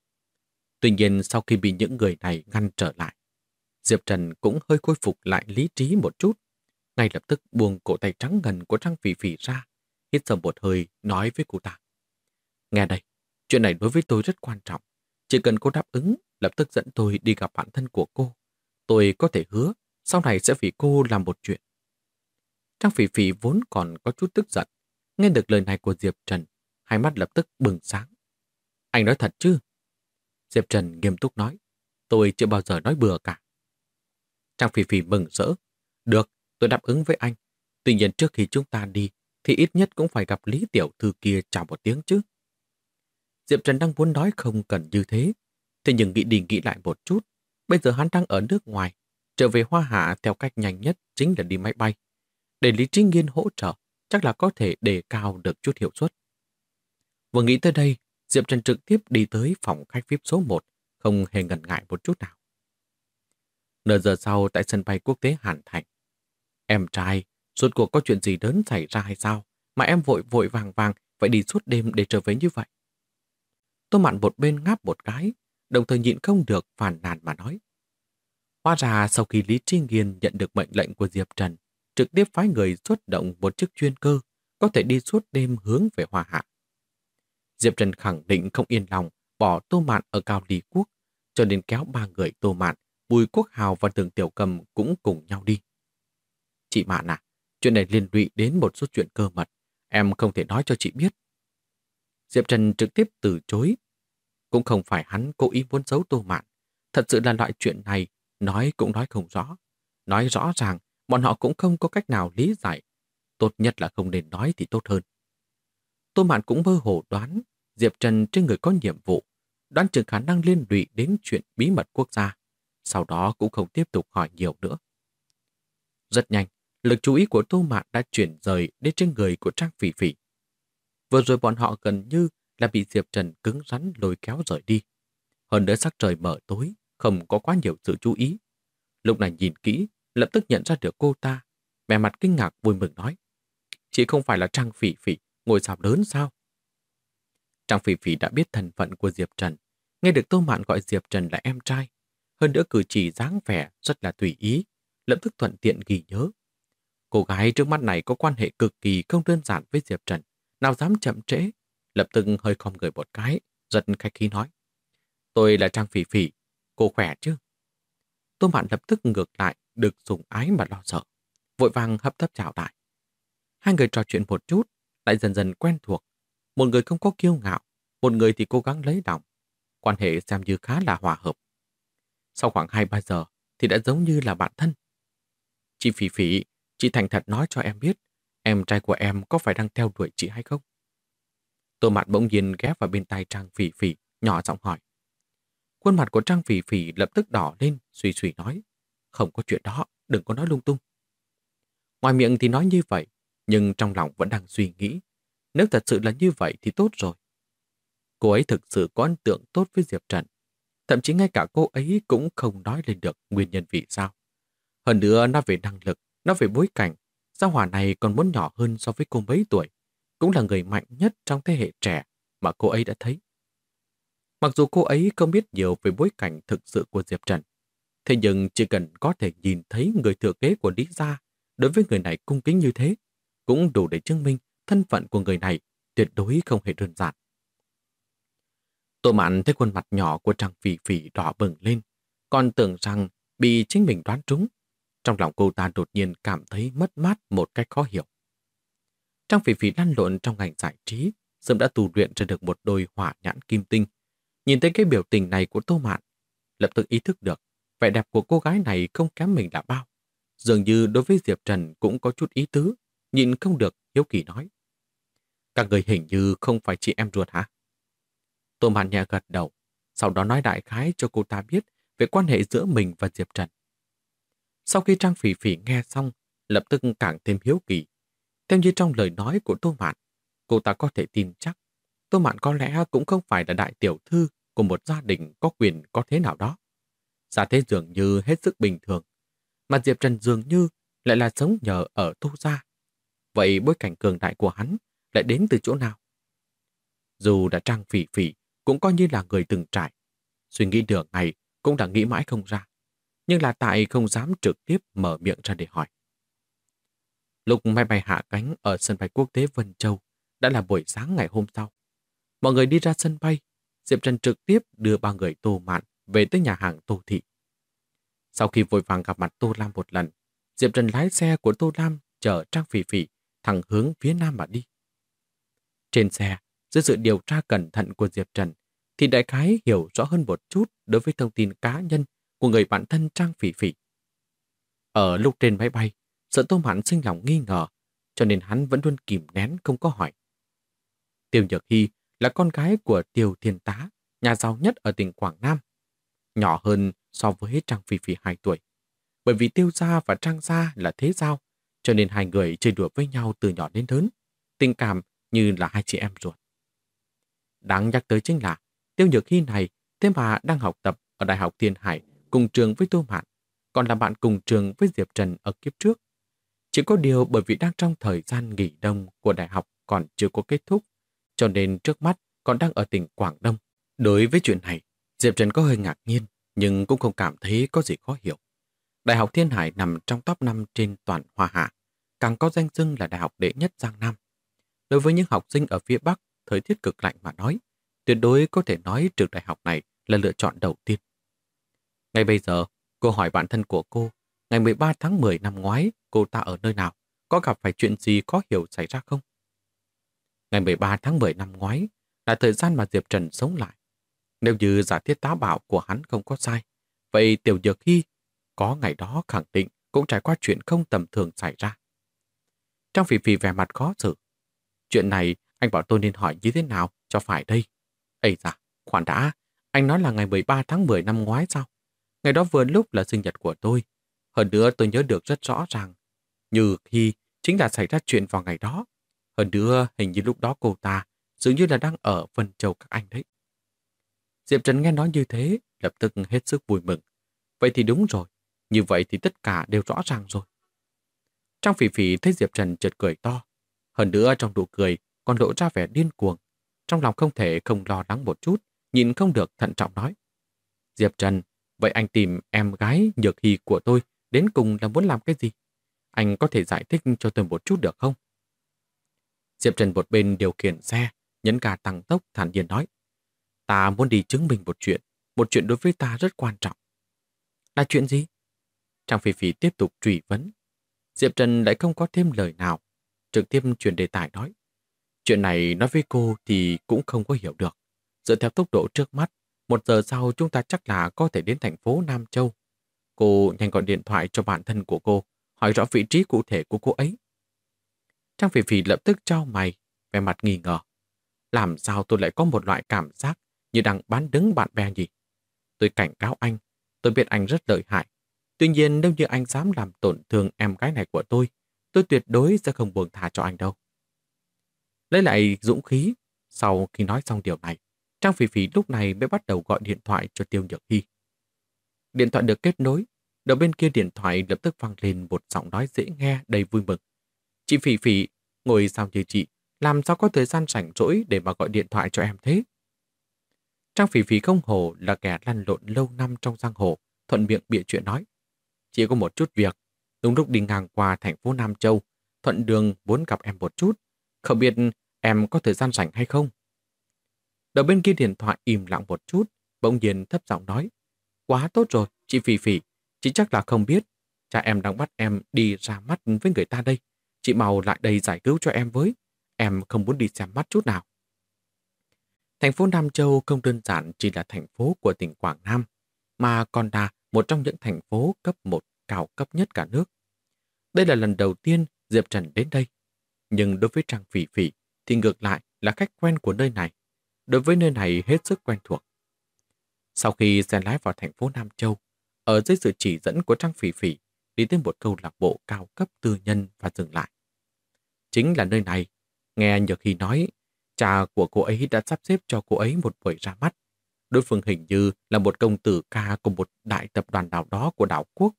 Tuy nhiên sau khi bị những người này ngăn trở lại, Diệp Trần cũng hơi khôi phục lại lý trí một chút, ngay lập tức buông cổ tay trắng ngần của Trang Phỉ Phỉ ra, hít sâu một hơi nói với cô ta. Nghe đây, chuyện này đối với tôi rất quan trọng. Chỉ cần cô đáp ứng, lập tức dẫn tôi đi gặp bạn thân của cô. Tôi có thể hứa, sau này sẽ vì cô làm một chuyện. Trang Phỉ Phỉ vốn còn có chút tức giận. Nghe được lời này của Diệp Trần, hai mắt lập tức bừng sáng. Anh nói thật chứ? Diệp Trần nghiêm túc nói. Tôi chưa bao giờ nói bừa cả. Trang Phỉ Phỉ mừng rỡ. Được, tôi đáp ứng với anh. Tuy nhiên trước khi chúng ta đi, thì ít nhất cũng phải gặp Lý tiểu thư kia chào một tiếng chứ. Diệp Trần đang muốn nói không cần như thế. Thế nhưng nghĩ đi nghĩ lại một chút. Bây giờ hắn đang ở nước ngoài. Trở về Hoa Hạ theo cách nhanh nhất chính là đi máy bay. Để Lý Trí Nghiên hỗ trợ, chắc là có thể đề cao được chút hiệu suất. Vừa nghĩ tới đây, Diệp Trần trực tiếp đi tới phòng khách VIP số 1, không hề ngần ngại một chút nào. Nửa giờ sau tại sân bay quốc tế Hàn Thành. Em trai, rốt cuộc có chuyện gì lớn xảy ra hay sao, mà em vội vội vàng vàng phải đi suốt đêm để trở về như vậy? Tô Mạn một bên ngáp một cái, đồng thời nhịn không được phàn nàn mà nói. Hóa ra sau khi Lý Trí Nghiên nhận được mệnh lệnh của Diệp Trần, trực tiếp phái người xuất động một chiếc chuyên cơ, có thể đi suốt đêm hướng về Hoa Hạ. Diệp Trần khẳng định không yên lòng bỏ Tô Mạn ở Cao Ly Quốc, cho nên kéo ba người Tô Mạn, Bùi Quốc Hào và Thường Tiểu Cầm cũng cùng nhau đi. Chị Mạn à, chuyện này liên lụy đến một số chuyện cơ mật, em không thể nói cho chị biết. Diệp Trần trực tiếp từ chối. Cũng không phải hắn cố ý muốn giấu Tô Mạn. Thật sự là loại chuyện này, nói cũng nói không rõ. Nói rõ ràng, bọn họ cũng không có cách nào lý giải. Tốt nhất là không nên nói thì tốt hơn. Tô Mạn cũng mơ hồ đoán Diệp Trần trên người có nhiệm vụ, đoán chừng khả năng liên lụy đến chuyện bí mật quốc gia. Sau đó cũng không tiếp tục hỏi nhiều nữa. Rất nhanh, lực chú ý của Tô Mạn đã chuyển rời đến trên người của Trang Phỉ Phỉ. Vừa rồi bọn họ gần như là bị Diệp Trần cứng rắn lôi kéo rời đi. Hơn nữa sắc trời mờ tối, không có quá nhiều sự chú ý. Lúc này nhìn kỹ, lập tức nhận ra được cô ta. Vẻ mặt kinh ngạc vui mừng nói. Chị không phải là Trang Phỉ Phỉ, ngôi sao lớn sao? Trang Phỉ Phỉ đã biết thân phận của Diệp Trần. Nghe được Tô Mạn gọi Diệp Trần là em trai. Hơn nữa cử chỉ dáng vẻ rất là tùy ý, lập tức thuận tiện ghi nhớ. Cô gái trước mắt này có quan hệ cực kỳ không đơn giản với Diệp Trần. Nào dám chậm trễ, lập tức hơi khom người một cái, giật khách khí nói. Tôi là Trang Phỉ Phỉ, cô khỏe chứ? Tô Mạn lập tức ngược lại, được sủng ái mà lo sợ. Vội vàng hấp tấp chào lại. Hai người trò chuyện một chút, lại dần dần quen thuộc. Một người không có kiêu ngạo, một người thì cố gắng lấy lòng. Quan hệ xem như khá là hòa hợp. Sau khoảng 2-3 giờ thì đã giống như là bạn thân. Chị Phỉ Phỉ, chị thành thật nói cho em biết, em trai của em có phải đang theo đuổi chị hay không? Tô Mạn bỗng nhiên ghé vào bên tai Trang Phỉ Phỉ, nhỏ giọng hỏi. Khuôn mặt của Trang Phỉ Phỉ lập tức đỏ lên, suy suy nói. Không có chuyện đó, đừng có nói lung tung. Ngoài miệng thì nói như vậy, nhưng trong lòng vẫn đang suy nghĩ. Nếu thật sự là như vậy thì tốt rồi. Cô ấy thực sự có ấn tượng tốt với Diệp Trần. Thậm chí ngay cả cô ấy cũng không nói lên được nguyên nhân vì sao. Hơn nữa nói về năng lực, nói về bối cảnh, gia hỏa này còn muốn nhỏ hơn so với cô mấy tuổi. Cũng là người mạnh nhất trong thế hệ trẻ mà cô ấy đã thấy. Mặc dù cô ấy không biết nhiều về bối cảnh thực sự của Diệp Trần, thế nhưng chỉ cần có thể nhìn thấy người thừa kế của Lý gia đối với người này cung kính như thế, cũng đủ để chứng minh thân phận của người này tuyệt đối không hề đơn giản. Tô Mạn thấy khuôn mặt nhỏ của Trang Phỉ Phỉ đỏ bừng lên, còn tưởng rằng bị chính mình đoán trúng. Trong lòng cô ta đột nhiên cảm thấy mất mát một cách khó hiểu. Trang Phỉ Phỉ lăn lộn trong ngành giải trí, sớm đã tu luyện ra được một đôi hỏa nhãn kim tinh. Nhìn thấy cái biểu tình này của Tô Mạn, lập tức ý thức được vẻ đẹp của cô gái này không kém mình là bao. Dường như đối với Diệp Trần cũng có chút ý tứ, nhịn không được, hiếu kỳ nói. Các người hình như không phải chị em ruột hả? Tô Mạn nhẹ gật đầu, sau đó nói đại khái cho cô ta biết về quan hệ giữa mình và Diệp Trần. Sau khi Trang Phỉ Phỉ nghe xong, lập tức càng thêm hiếu kỳ. Theo như trong lời nói của Tô Mạn, cô ta có thể tin chắc Tô Mạn có lẽ cũng không phải là đại tiểu thư của một gia đình có quyền có thế nào đó. Gia thế dường như hết sức bình thường, mà Diệp Trần dường như lại là sống nhờ ở Tô gia. Vậy bối cảnh cường đại của hắn lại đến từ chỗ nào? Dù đã Trang Phỉ Phỉ cũng coi như là người từng trải, suy nghĩ đường ngày cũng đã nghĩ mãi không ra, nhưng là tại không dám trực tiếp mở miệng ra để hỏi. Lúc máy bay hạ cánh ở sân bay quốc tế Vân Châu đã là buổi sáng ngày hôm sau. Mọi người đi ra sân bay, Diệp Trần trực tiếp đưa ba người Tô Mạn về tới nhà hàng Tô Thị. Sau khi vội vàng gặp mặt Tô Lam một lần, Diệp Trần lái xe của Tô Lam chở Trang Phỉ Phỉ thẳng hướng phía nam mà đi. Trên xe, dưới sự điều tra cẩn thận của Diệp Trần, thì đại khái hiểu rõ hơn một chút đối với thông tin cá nhân của người bạn thân Trang Phỉ Phỉ. Ở lúc trên máy bay, sợ Tô Mạn sinh lòng nghi ngờ, cho nên hắn vẫn luôn kìm nén không có hỏi. Tiêu Nhược Hy là con gái của Tiêu Thiên Tá, nhà giàu nhất ở tỉnh Quảng Nam, nhỏ hơn so với Trang Phỉ Phỉ 2 tuổi. Bởi vì Tiêu gia và Trang gia là thế giao, cho nên hai người chơi đùa với nhau từ nhỏ đến lớn, tình cảm như là hai chị em ruột. Đáng nhắc tới chính là Tiêu Nhược Hy này thế mà đang học tập ở Đại học Thiên Hải cùng trường với Tô Mạn, còn là bạn cùng trường với Diệp Trần ở kiếp trước. Chỉ có điều bởi vì đang trong thời gian nghỉ đông của đại học còn chưa có kết thúc, cho nên trước mắt còn đang ở tỉnh Quảng Đông. Đối với chuyện này, Diệp Trần có hơi ngạc nhiên, nhưng cũng không cảm thấy có gì khó hiểu. Đại học Thiên Hải nằm trong top 5 trên toàn Hoa Hạ, càng có danh xưng là đại học đệ nhất Giang Nam. Đối với những học sinh ở phía Bắc, thời tiết cực lạnh mà nói, tuyệt đối có thể nói trường đại học này là lựa chọn đầu tiên. Ngay bây giờ, cô hỏi bạn thân của cô, ngày 13 tháng 10 năm ngoái, cô ta ở nơi nào? Có gặp phải chuyện gì khó hiểu xảy ra không? Ngày 13 tháng 10 năm ngoái là thời gian mà Diệp Trần sống lại. Nếu như giả thiết táo bạo của hắn không có sai, vậy Tiểu Nhược Hy có ngày đó khẳng định cũng trải qua chuyện không tầm thường xảy ra. Trang Phỉ Phỉ vẻ mặt khó xử. Chuyện này anh bảo tôi nên hỏi như thế nào cho phải đây? Ây da, khoan đã, anh nói là ngày 13 tháng 10 năm ngoái sao? Ngày đó vừa lúc là sinh nhật của tôi. Hơn nữa tôi nhớ được rất rõ ràng. Như khi chính là xảy ra chuyện vào ngày đó. Hơn nữa hình như lúc đó cô ta dường như là đang ở Vân Châu các anh đấy. Diệp Trần nghe nói như thế, lập tức hết sức vui mừng. Vậy thì đúng rồi, như vậy thì tất cả đều rõ ràng rồi. Trang Phỉ Phỉ thấy Diệp Trần chợt cười to. Hơn nữa trong nụ cười còn lộ ra vẻ điên cuồng. Trong lòng không thể không lo lắng một chút, nhìn không được thận trọng nói. Diệp Trần, vậy anh tìm em gái Nhược Hy của tôi đến cùng là muốn làm cái gì? Anh có thể giải thích cho tôi một chút được không? Diệp Trần một bên điều khiển xe, nhấn ga tăng tốc thản nhiên nói. Ta muốn đi chứng minh một chuyện đối với ta rất quan trọng. Là chuyện gì? Trang Phi Phi tiếp tục truy vấn. Diệp Trần lại không có thêm lời nào, trực tiếp chuyển đề tài nói. Chuyện này nói với cô thì cũng không có hiểu được. Dựa theo tốc độ trước mắt, 1 giờ sau chúng ta chắc là có thể đến thành phố Nam Châu. Cô nhanh gọi điện thoại cho bạn thân của cô, hỏi rõ vị trí cụ thể của cô ấy. Trang Phỉ Phỉ lập tức chau mày, vẻ mặt nghi ngờ. Làm sao tôi lại có một loại cảm giác như đang bán đứng bạn bè nhỉ? Tôi cảnh cáo anh, tôi biết anh rất lợi hại. Tuy nhiên nếu như anh dám làm tổn thương em gái này của tôi tuyệt đối sẽ không buông tha cho anh đâu. Lấy lại dũng khí, sau khi nói xong điều này, Trang Phỉ Phỉ lúc này mới bắt đầu gọi điện thoại cho Tiêu Nhược Hy. Điện thoại được kết nối, đầu bên kia điện thoại lập tức vang lên một giọng nói dễ nghe đầy vui mừng. Chị Phỉ Phỉ, ngồi sao như chị, làm sao có thời gian rảnh rỗi để mà gọi điện thoại cho em thế? Trang Phỉ Phỉ không hổ là kẻ lăn lộn lâu năm trong giang hồ, thuận miệng bịa chuyện nói. Chỉ có một chút việc, đúng lúc đi ngang qua thành phố Nam Châu, thuận đường muốn gặp em một chút, không biết em có thời gian rảnh hay không? Đầu bên kia điện thoại im lặng một chút, bỗng nhiên thấp giọng nói. Quá tốt rồi, chị Phỉ Phỉ, chị chắc là không biết. Cha em đang bắt em đi ra mắt với người ta đây. Chị mau lại đây giải cứu cho em với. Em không muốn đi xem mắt chút nào. Thành phố Nam Châu không đơn giản chỉ là thành phố của tỉnh Quảng Nam, mà còn là một trong những thành phố cấp 1 cao cấp nhất cả nước. Đây là lần đầu tiên Diệp Trần đến đây. Nhưng đối với Trang Phỉ Phỉ thì ngược lại là khách quen của nơi này. Đối với nơi này hết sức quen thuộc. Sau khi xe lái vào thành phố Nam Châu, ở dưới sự chỉ dẫn của Trang Phỉ Phỉ, đi tới một câu lạc bộ cao cấp tư nhân và dừng lại. Chính là nơi này, nghe Nhược Hy nói, cha của cô ấy đã sắp xếp cho cô ấy một buổi ra mắt. Đối phương hình như là một công tử ca của một đại tập đoàn nào đó của đảo quốc.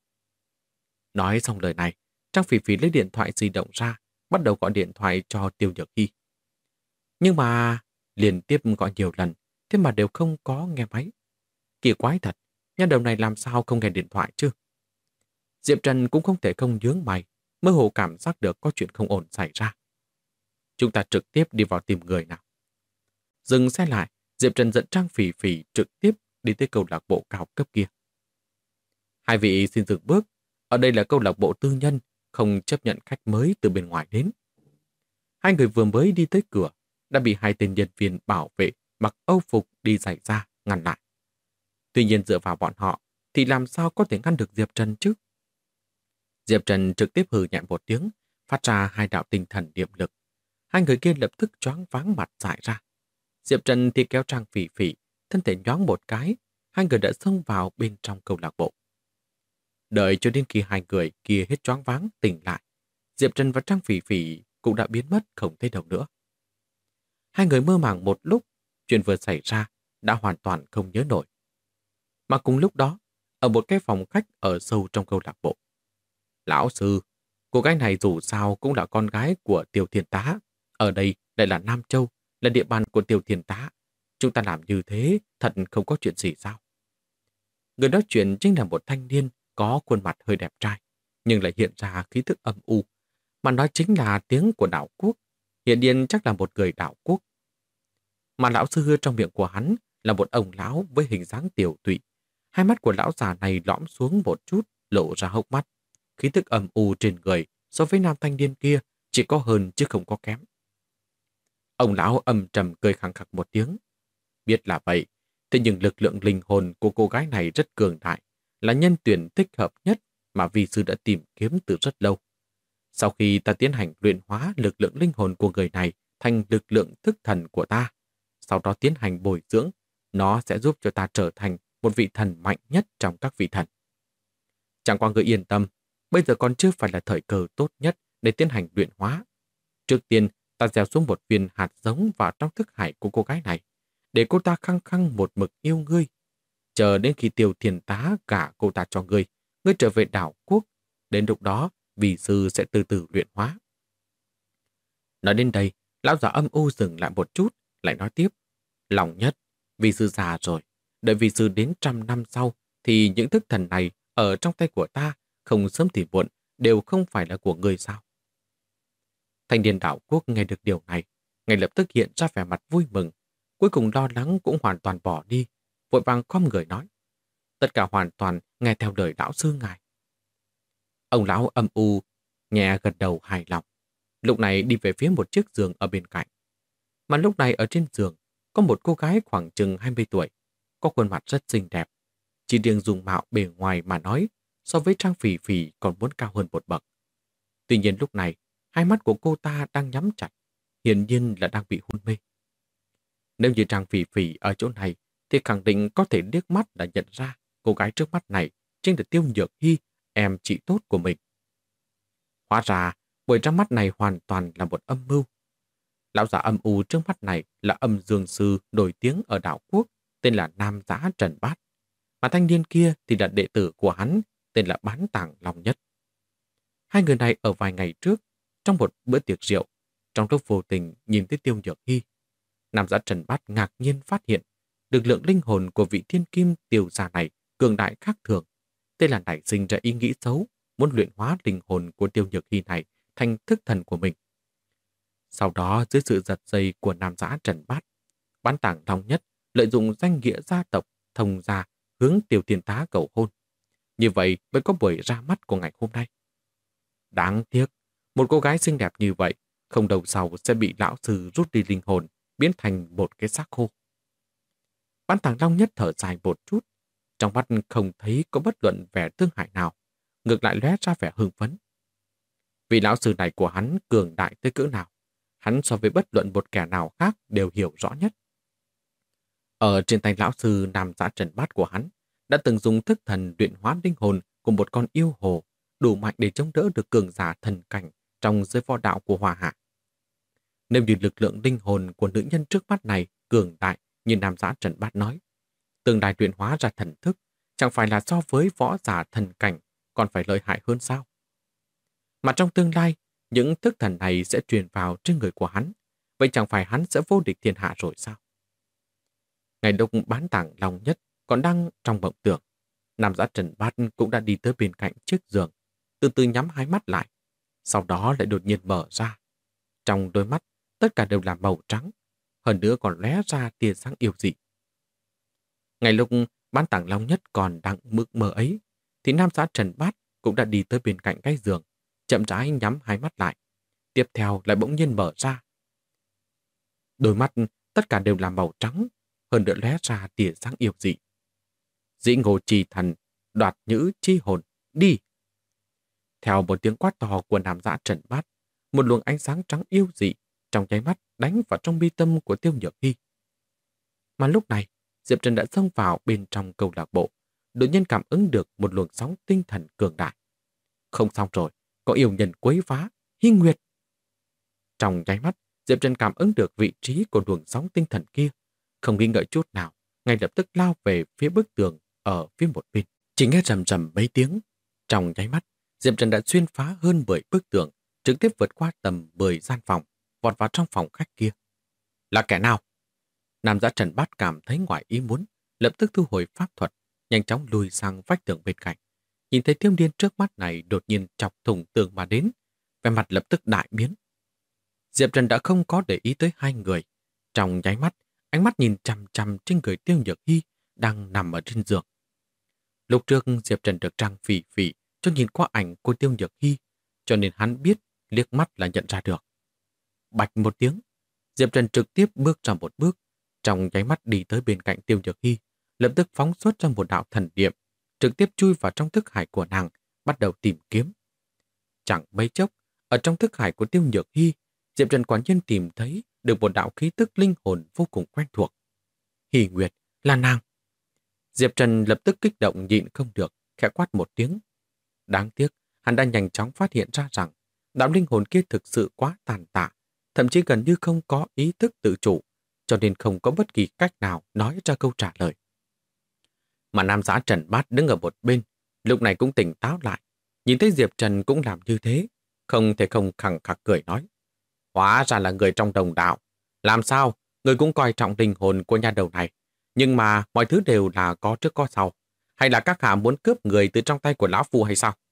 Nói xong lời này, Trang Phỉ Phỉ lấy điện thoại di động ra, bắt đầu gọi điện thoại cho Tiêu Nhược Hy. Nhưng mà liên tiếp gọi nhiều lần, thế mà đều không có nghe máy. Kỳ quái thật, nhà đầu này làm sao không nghe điện thoại chứ? Diệp Trần cũng không thể không nhướng mày, mơ hồ cảm giác được có chuyện không ổn xảy ra. Chúng ta trực tiếp đi vào tìm người nào. Dừng xe lại, Diệp Trần dẫn Trang Phỉ Phỉ trực tiếp đi tới câu lạc bộ cao cấp kia. Hai vị xin dừng bước, ở đây là câu lạc bộ tư nhân, không chấp nhận khách mới từ bên ngoài đến. Hai người vừa mới đi tới cửa, đã bị hai tên nhân viên bảo vệ mặc âu phục đi giày ra, ngăn lại. Tuy nhiên dựa vào bọn họ, thì làm sao có thể ngăn được Diệp Trần chứ? Diệp Trần trực tiếp hừ nhẹ một tiếng, phát ra hai đạo tinh thần niệm lực. Hai người kia lập tức choáng váng mặt dại ra. Diệp Trần thì kéo Trang Phỉ Phỉ, thân thể nhoáng một cái, hai người đã xông vào bên trong câu lạc bộ. Đợi cho đến khi hai người kia hết choáng váng tỉnh lại, Diệp Trần và Trang Phỉ Phỉ cũng đã biến mất không thấy đâu nữa. Hai người mơ màng một lúc, chuyện vừa xảy ra đã hoàn toàn không nhớ nổi. Mà cùng lúc đó, ở một cái phòng khách ở sâu trong câu lạc bộ. Lão sư, cô gái này dù sao cũng là con gái của Tiêu Thiên Tá. Ở đây lại là Nam Châu, là địa bàn của Tiêu Thiên Tá. Chúng ta làm như thế thật không có chuyện gì sao? Người nói chuyện chính là một thanh niên có khuôn mặt hơi đẹp trai, nhưng lại hiện ra khí thức âm u. Mà nói chính là tiếng của đảo quốc. Hiện nhiên chắc là một người đảo quốc. Mà lão sư trong miệng của hắn là một ông lão với hình dáng tiểu tụy. Hai mắt của lão già này lõm xuống một chút, lộ ra hốc mắt. Khí tức âm u trên người so với nam thanh niên kia chỉ có hơn chứ không có kém. Ông lão âm trầm cười khẳng khặc một tiếng. Biết là vậy, thế nhưng lực lượng linh hồn của cô gái này rất cường đại, là nhân tuyển thích hợp nhất mà vi sư đã tìm kiếm từ rất lâu. Sau khi ta tiến hành luyện hóa lực lượng linh hồn của người này thành lực lượng thức thần của ta, sau đó tiến hành bồi dưỡng, nó sẽ giúp cho ta trở thành một vị thần mạnh nhất trong các vị thần. Chẳng qua người yên tâm, bây giờ còn chưa phải là thời cơ tốt nhất để tiến hành luyện hóa. Trước tiên, ta gieo xuống một viên hạt giống vào trong thức hải của cô gái này, để cô ta khăng khăng một mực yêu ngươi. Chờ đến khi Tiêu Thiền Tá gả cô ta cho ngươi trở về đảo quốc, đến lúc đó, vị sư sẽ từ từ luyện hóa. Nói đến đây, lão già âm u dừng lại một chút, lại nói tiếp. Lòng nhất, vị sư già rồi, đợi vị sư đến 100 năm sau, thì những thức thần này ở trong tay của ta, không sớm thì muộn, đều không phải là của ngươi sao. Thanh niên đảo quốc nghe được điều này, ngay lập tức hiện ra vẻ mặt vui mừng, cuối cùng lo lắng cũng hoàn toàn bỏ đi, vội vàng khom người nói. Tất cả hoàn toàn nghe theo lời lão sư ngài. Ông lão âm u, nhẹ gật đầu hài lòng, lúc này đi về phía một chiếc giường ở bên cạnh. Mà lúc này ở trên giường, có một cô gái khoảng chừng 20 tuổi, có khuôn mặt rất xinh đẹp. Chỉ riêng dùng mạo bề ngoài mà nói, so với Trang Phỉ Phỉ còn muốn cao hơn một bậc. Tuy nhiên lúc này, hai mắt của cô ta đang nhắm chặt, hiển nhiên là đang bị hôn mê. Nếu như Trang Phỉ Phỉ ở chỗ này, thì khẳng định có thể liếc mắt là nhận ra cô gái trước mắt này chính là Tiêu Nhược Hy, em chị tốt của mình. Hóa ra, bởi trong mắt này hoàn toàn là một âm mưu. Lão già âm u trước mắt này là âm dương sư nổi tiếng ở đảo quốc, tên là Nam Giã Trần Bát. Mà thanh niên kia thì là đệ tử của hắn, tên là Bán Tàng Long Nhất. Hai người này ở vài ngày trước, trong một bữa tiệc rượu, trong lúc vô tình nhìn thấy Tiêu Nhược Hy, Nam Giã Trần Bát ngạc nhiên phát hiện lực lượng linh hồn của vị thiên kim Tiêu gia này cường đại khác thường. Tên là nảy sinh ra ý nghĩ xấu, muốn luyện hóa linh hồn của Tiêu Nhược Hy này thành thức thần của mình. Sau đó, dưới sự giật dây của Nam Giã Trần Bát, Bán Tàng Long Nhất lợi dụng danh nghĩa gia tộc thông gia hướng Tiêu Thiên Tá cầu hôn. Như vậy mới có buổi ra mắt của ngày hôm nay. Đáng tiếc, một cô gái xinh đẹp như vậy, không đầu sau sẽ bị lão sư rút đi linh hồn, biến thành một cái xác khô. Bán Tàng Long Nhất thở dài một chút, trong mắt không thấy có bất luận vẻ thương hại nào, ngược lại lóe ra vẻ hưng phấn. Vị lão sư này của hắn cường đại tới cỡ nào, hắn so với bất luận một kẻ nào khác đều hiểu rõ nhất. Ở trên tay lão sư Nam Giã Trần Bát của hắn, đã từng dùng thức thần luyện hóa linh hồn của một con yêu hồ, đủ mạnh để chống đỡ được cường giả thần cảnh trong giới võ đạo của Hoa Hạ. Nếu như lực lượng linh hồn của nữ nhân trước mắt này cường đại như Nam Giã Trần Bát nói, tương lai luyện hóa ra thần thức, chẳng phải là so với võ giả thần cảnh còn phải lợi hại hơn sao? Mà trong tương lai, những thức thần này sẽ truyền vào trên người của hắn, vậy chẳng phải hắn sẽ vô địch thiên hạ rồi sao? Ngày lúc Bán Tàng Long Nhất còn đang trong mộng tưởng, Nam Giã Trần Bát cũng đã đi tới bên cạnh chiếc giường, từ từ nhắm hai mắt lại, sau đó lại đột nhiên mở ra. Trong đôi mắt, tất cả đều là màu trắng, hơn nữa còn lóe ra tia sáng yêu dị. Ngày lúc Bán Tàng Long Nhất còn đang mực mơ ấy, thì Nam Giã Trần Bát cũng đã đi tới bên cạnh cái giường, chậm rãi nhắm hai mắt lại. Tiếp theo lại bỗng nhiên mở ra. Đôi mắt tất cả đều là màu trắng, hơn nữa lóe ra tia sáng yêu dị. Dĩ Ngô Trì Thần, đoạt nhữ chi hồn, đi! Theo một tiếng quát to của Nam Giã Trần Bát, một luồng ánh sáng trắng yêu dị trong nháy mắt đánh vào trong mi tâm của Tiêu Nhược Hy. Mà lúc này, Diệp Trần đã xông vào bên trong câu lạc bộ, đột nhiên cảm ứng được một luồng sóng tinh thần cường đại. Không xong rồi, có yêu nhân quấy phá, Hy Nguyệt. Trong nháy mắt, Diệp Trần cảm ứng được vị trí của luồng sóng tinh thần kia, không nghi ngợi chút nào, ngay lập tức lao về phía bức tường ở phía một bên. Chỉ nghe rầm rầm mấy tiếng, trong nháy mắt, Diệp Trần đã xuyên phá hơn 10 bức tường, trực tiếp vượt qua tầm 10 gian phòng, vọt vào trong phòng khách kia. Là kẻ nào? Nam Giã Trần Bát cảm thấy ngoài ý muốn, lập tức thu hồi pháp thuật, nhanh chóng lùi sang vách tường bên cạnh. Nhìn thấy thiếu niên trước mắt này đột nhiên chọc thủng tường mà đến, vẻ mặt lập tức đại biến. Diệp Trần đã không có để ý tới hai người. Trong nháy mắt, ánh mắt nhìn chằm chằm trên người Tiêu Nhược Hy đang nằm ở trên giường. Lúc trước Diệp Trần được Trang Phỉ Phỉ cho nhìn qua ảnh của Tiêu Nhược Hy, cho nên hắn biết liếc mắt là nhận ra được. Bạch một tiếng, Diệp Trần trực tiếp bước ra một bước, trong nháy mắt đi tới bên cạnh Tiêu Nhược Hy, lập tức phóng xuất ra một đạo thần niệm, trực tiếp chui vào trong thức hải của nàng, bắt đầu tìm kiếm. Chẳng mấy chốc, ở trong thức hải của Tiêu Nhược Hy, Diệp Trần quả nhiên tìm thấy được một đạo khí tức linh hồn vô cùng quen thuộc. Hy Nguyệt, là nàng. Diệp Trần lập tức kích động nhịn không được, khẽ quát một tiếng. Đáng tiếc, hắn đã nhanh chóng phát hiện ra rằng đạo linh hồn kia thực sự quá tàn tạ, thậm chí gần như không có ý thức tự chủ, cho nên không có bất kỳ cách nào nói ra câu trả lời. Mà nam giả Trần Bát đứng ở một bên, lúc này cũng tỉnh táo lại, nhìn thấy Diệp Trần cũng làm như thế, không thể không khẳng khặc cười nói. Hóa ra là người trong đồng đạo. Làm sao, người cũng coi trọng linh hồn của nhà đầu này, nhưng mà mọi thứ đều là có trước có sau. Hay là các hạ muốn cướp người từ trong tay của lão phu hay sao?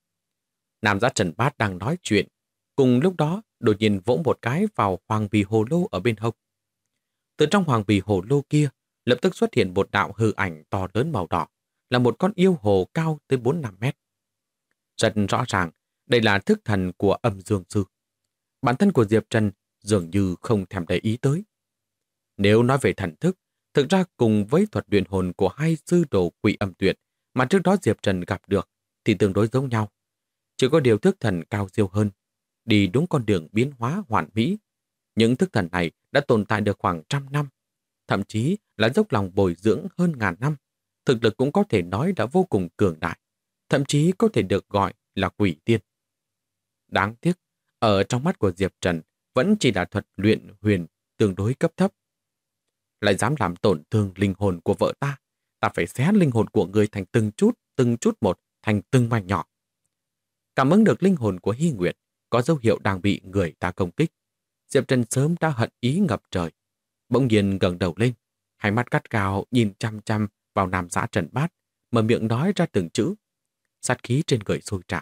Nam giả Trần Bát đang nói chuyện, cùng lúc đó đột nhiên vỗ một cái vào hoàng bì hồ lô ở bên hông. Từ trong hoàng bì hồ lô kia, lập tức xuất hiện một đạo hư ảnh to lớn màu đỏ, là một con yêu hồ cao tới 4-5 mét. Rất rõ ràng, đây là thức thần của Âm Dương Sư. Bản thân của Diệp Trần dường như không thèm để ý tới. Nếu nói về thần thức, thực ra cùng với thuật luyện hồn của hai sư đồ Quỷ Âm Tuyệt mà trước đó Diệp Trần gặp được thì tương đối giống nhau. Chỉ có điều thức thần cao siêu hơn, đi đúng con đường biến hóa hoàn mỹ. Những thức thần này đã tồn tại được khoảng 100 năm, thậm chí là dốc lòng bồi dưỡng hơn 1000 năm. Thực lực cũng có thể nói đã vô cùng cường đại, thậm chí có thể được gọi là quỷ tiên. Đáng tiếc, ở trong mắt của Diệp Trần vẫn chỉ là thuật luyện huyền tương đối cấp thấp. Lại dám làm tổn thương linh hồn của vợ ta, ta phải xé linh hồn của người thành từng chút một, thành từng mảnh nhỏ. Cảm ứng được linh hồn của Hy Nguyệt có dấu hiệu đang bị người ta công kích. Diệp Trần sớm đã hận ý ngập trời. Bỗng nhiên ngẩng đầu lên, hai mắt gắt gao nhìn chăm chăm vào nam giả Trần Bát, mở miệng nói ra từng chữ. Sát khí trên người sôi trào.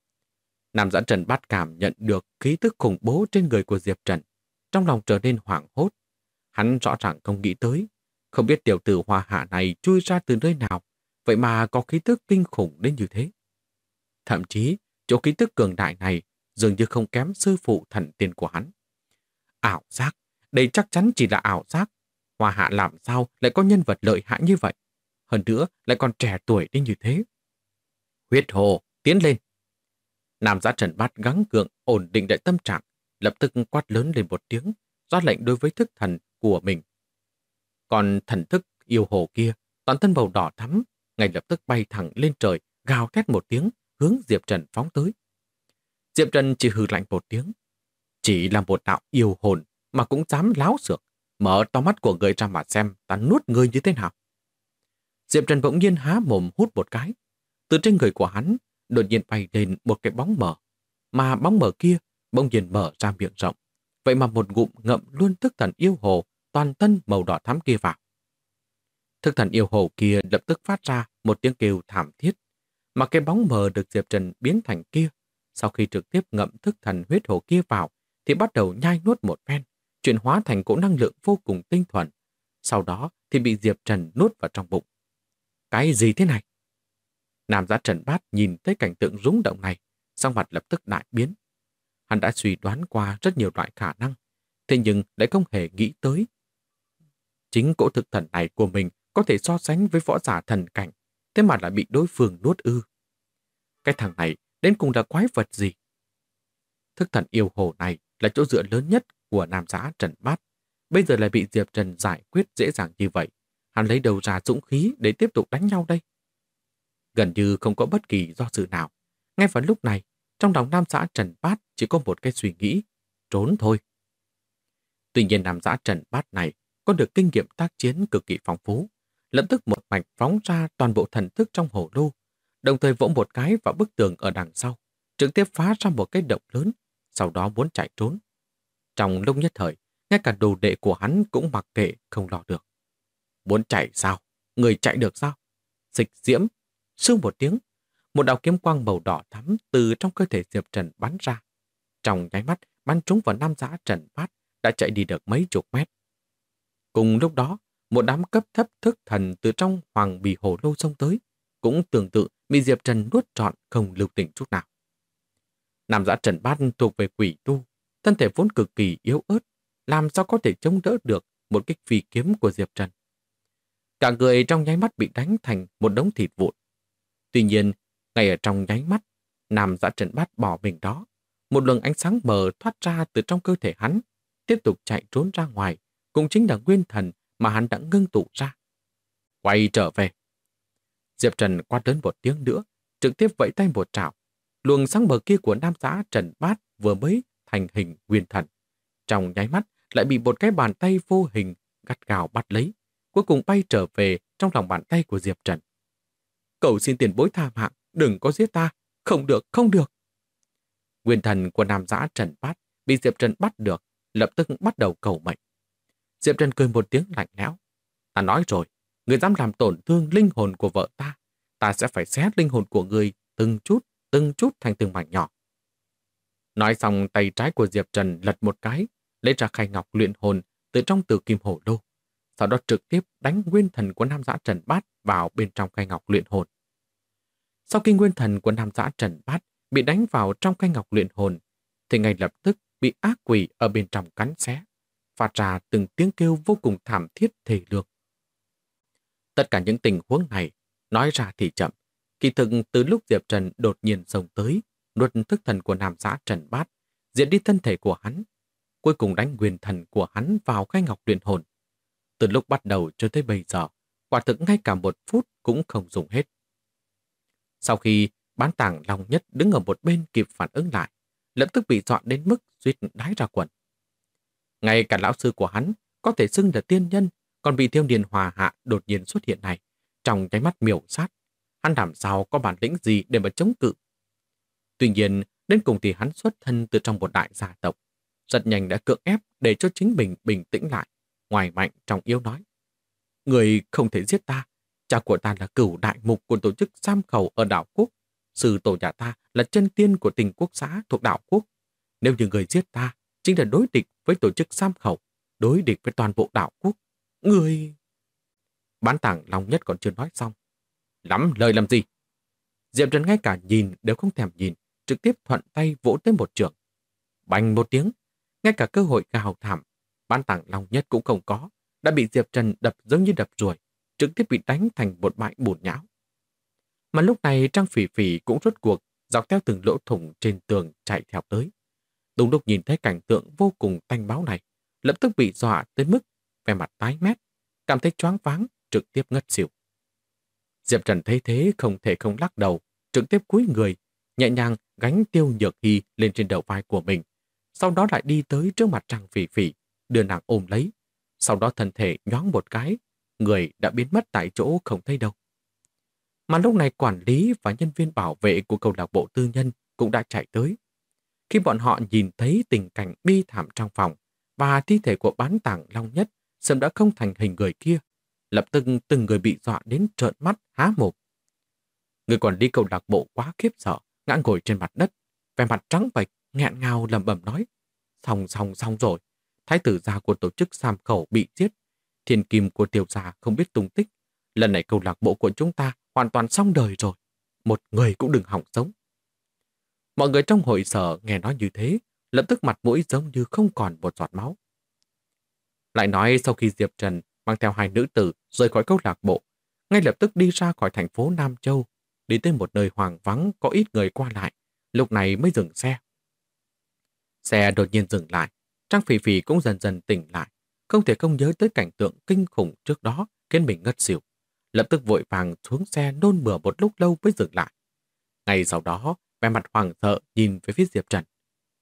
Nam giả Trần Bát cảm nhận được khí tức khủng bố trên người của Diệp Trần, trong lòng trở nên hoảng hốt. Hắn rõ ràng không nghĩ tới, không biết tiểu tử Hoa Hạ này chui ra từ nơi nào, vậy mà có khí tức kinh khủng đến như thế. Thậm chí, chỗ khí tức cường đại này dường như không kém sư phụ thần tiên của hắn. Ảo giác, đây chắc chắn chỉ là ảo giác. Hoa Hạ làm sao lại có nhân vật lợi hại như vậy? Hơn nữa lại còn trẻ tuổi đến như thế. Huyết hồ, tiến lên. Nam giả Trần Bát gắng gượng ổn định lại tâm trạng, lập tức quát lớn lên một tiếng, ra lệnh đối với thức thần của mình. Còn thần thức yêu hồ kia, toàn thân màu đỏ thắm, ngay lập tức bay thẳng lên trời, gào thét một tiếng, hướng Diệp Trần phóng tới. Diệp Trần chỉ hừ lạnh một tiếng. Chỉ là một đạo yêu hồn mà cũng dám láo xược, mở to mắt của người ra mà xem ta nuốt người như thế nào. Diệp Trần bỗng nhiên há mồm hút một cái. Từ trên người của hắn đột nhiên bay lên một cái bóng mờ, mà bóng mờ kia bỗng nhiên mở ra miệng rộng. Vậy mà một ngụm ngậm luôn thức thần yêu hồ toàn thân màu đỏ thắm kia vào. Thức thần yêu hồ kia lập tức phát ra một tiếng kêu thảm thiết, mà cái bóng mờ được Diệp Trần biến thành kia, sau khi trực tiếp ngậm thức thần huyết hồ kia vào, thì bắt đầu nhai nuốt một phen, chuyển hóa thành cỗ năng lượng vô cùng tinh thuần. Sau đó thì bị Diệp Trần nuốt vào trong bụng. Cái gì thế này? Nam giả Trần Bát nhìn thấy cảnh tượng rung động này, sắc mặt lập tức đại biến. Hắn đã suy đoán qua rất nhiều loại khả năng, thế nhưng lại không hề nghĩ tới. Chính cỗ thực thần này của mình có thể so sánh với võ giả thần cảnh, thế mà lại bị đối phương nuốt ư. Cái thằng này đến cùng là quái vật gì? Thức thần yêu hồ này là chỗ dựa lớn nhất của nam giả Trần Bát. Bây giờ lại bị Diệp Trần giải quyết dễ dàng như vậy. Hắn lấy đầu ra dũng khí để tiếp tục đánh nhau đây. Gần như không có bất kỳ do dự nào. Ngay vào lúc này, trong lòng nam giả Trần Bát chỉ có một cái suy nghĩ, trốn thôi. Tuy nhiên nam giả Trần Bát này có được kinh nghiệm tác chiến cực kỳ phong phú, lập tức một mạch phóng ra toàn bộ thần thức trong hồ lô, đồng thời vỗ một cái vào bức tường ở đằng sau, trực tiếp phá ra một cái động lớn, sau đó muốn chạy trốn. Trong lúc nhất thời, ngay cả đồ đệ của hắn cũng mặc kệ không lo được. Muốn chạy sao? Người chạy được sao? Dịch diễm, sương một tiếng, một đạo kiếm quang màu đỏ thắm từ trong cơ thể Diệp Trần bắn ra. Trong nháy mắt, bắn trúng vào nam giả Trần Bát đã chạy đi được mấy chục mét. Cùng lúc đó, một đám cấp thấp thức thần từ trong hoàng bì hồ lô xông tới, cũng tương tự bị Diệp Trần nuốt trọn không lưu tình chút nào. Nam giả Trần Bát thuộc về quỷ tu, thân thể vốn cực kỳ yếu ớt, làm sao có thể chống đỡ được một kích phi kiếm của Diệp Trần. Cả người trong nháy mắt bị đánh thành một đống thịt vụn. Tuy nhiên, ngay ở trong nháy mắt, Nam Dã Trần Bát bỏ mình đó, một luồng ánh sáng mờ thoát ra từ trong cơ thể hắn, tiếp tục chạy trốn ra ngoài, cũng chính là nguyên thần mà hắn đã ngưng tụ ra. Quay trở về. Diệp Trần quát lớn một tiếng nữa, trực tiếp vẫy tay một trảo. Luồng sáng mờ kia của Nam Dã Trần Bát vừa mới thành hình nguyên thần. Trong nháy mắt lại bị một cái bàn tay vô hình gắt gao bắt lấy, cuối cùng bay trở về trong lòng bàn tay của Diệp Trần. Cầu xin tiền bối tha mạng, đừng có giết ta, không được, không được. Nguyên thần của Nam Dã Trần Bát bị Diệp Trần bắt được, lập tức bắt đầu cầu mệnh. Diệp Trần cười một tiếng lạnh lẽo. Ta nói rồi, người dám làm tổn thương linh hồn của vợ ta sẽ phải xé linh hồn của người từng chút thành từng mảnh nhỏ. Nói xong, tay trái của Diệp Trần lật một cái, lấy ra khay ngọc luyện hồn từ trong tử kim hổ lô. Sau đó trực tiếp đánh nguyên thần của Nam Dã Trần Bát vào bên trong khay ngọc luyện hồn. Sau khi nguyên thần của Nam Dã Trần Bát bị đánh vào trong khay ngọc luyện hồn, thì ngay lập tức bị ác quỷ ở bên trong cắn xé, phát ra từng tiếng kêu vô cùng thảm thiết thê lương. Tất cả những tình huống này, nói ra thì chậm, kỳ thực từ lúc Diệp Trần đột nhiên xông tới, nuốt thức thần của Nam Dã Trần Bát, diệt đi thân thể của hắn, cuối cùng đánh nguyên thần của hắn vào khay ngọc luyện hồn. Từ lúc bắt đầu cho tới bây giờ, quả thực ngay cả một phút cũng không dùng hết. Sau khi Bán Tàng Long Nhất đứng ở một bên kịp phản ứng lại, lập tức bị dọa đến mức suýt đái ra quần. Ngay cả lão sư của hắn có thể xưng là tiên nhân, còn bị Thiêu Điền Hòa Hạ đột nhiên xuất hiện này, trong cái mắt miểu sát, hắn làm sao có bản lĩnh gì để mà chống cự. Tuy nhiên, đến cùng thì hắn xuất thân từ trong một đại gia tộc, rất nhanh đã cưỡng ép để cho chính mình bình tĩnh lại, ngoài mạnh trong yếu nói. Người không thể giết ta, cha của ta là cửu đại mục của tổ chức Sam Khẩu ở đảo quốc, sư tổ nhà ta là chân tiên của Tình Quốc xã thuộc đảo quốc. Nếu như người giết ta, chính là đối địch với tổ chức Sam Khẩu, đối địch với toàn bộ đảo quốc. Người... Bán Tàng Long Nhất còn chưa nói xong. Lắm lời làm gì? Diệp Trần ngay cả nhìn đều không thèm nhìn, trực tiếp thuận tay vỗ tới một trường. Bành một tiếng, ngay cả cơ hội gào thảm, Bán Tàng Long Nhất cũng không có, đã bị Diệp Trần đập giống như đập ruồi, trực tiếp bị đánh thành một bãi bùn nhão. Mà lúc này Trang Phỉ Phỉ cũng rốt cuộc dọc theo từng lỗ thủng trên tường chạy theo tới. Đúng lúc nhìn thấy cảnh tượng vô cùng tanh báo này, lập tức bị dọa tới mức vẻ mặt tái mét, cảm thấy choáng váng, trực tiếp ngất xỉu. Diệp Trần thấy thế không thể không lắc đầu, trực tiếp cúi người, nhẹ nhàng gánh Tiêu Nhược Hy lên trên đầu vai của mình, sau đó lại đi tới trước mặt Trang Phỉ Phỉ, đưa nàng ôm lấy, sau đó thân thể nhoáng một cái, người đã biến mất tại chỗ không thấy đâu. Mà lúc này quản lý và nhân viên bảo vệ của câu lạc bộ tư nhân cũng đã chạy tới. Khi bọn họ nhìn thấy tình cảnh bi thảm trong phòng và thi thể của Bán Tàng Long Nhất sớm đã không thành hình người kia, lập tức từng người bị dọa đến trợn mắt há mồm. Người quản lý câu lạc bộ quá khiếp sợ, ngã ngồi trên mặt đất, vẻ mặt trắng bệch, nghẹn ngào lẩm bẩm nói: xong rồi, thái tử gia của tổ chức Sam Khẩu bị giết, thiên kim của Tiêu gia không biết tung tích, lần này câu lạc bộ của chúng ta hoàn toàn xong đời rồi, một người cũng đừng hỏng sống. Mọi người trong hội sở nghe nói như thế, lập tức mặt mũi giống như không còn một giọt máu. Lại nói sau khi Diệp Trần mang theo hai nữ tử rời khỏi câu lạc bộ, ngay lập tức đi ra khỏi thành phố Nam Châu, đi tới một nơi hoang vắng có ít người qua lại, lúc này mới dừng xe. Xe đột nhiên dừng lại, Trang Phỉ Phỉ cũng dần dần tỉnh lại, không thể không nhớ tới cảnh tượng kinh khủng trước đó khiến mình ngất xỉu. Lập tức vội vàng xuống xe nôn mửa một lúc lâu mới dừng lại. Ngay sau đó, vẻ mặt hoảng sợ nhìn về phía Diệp Trần.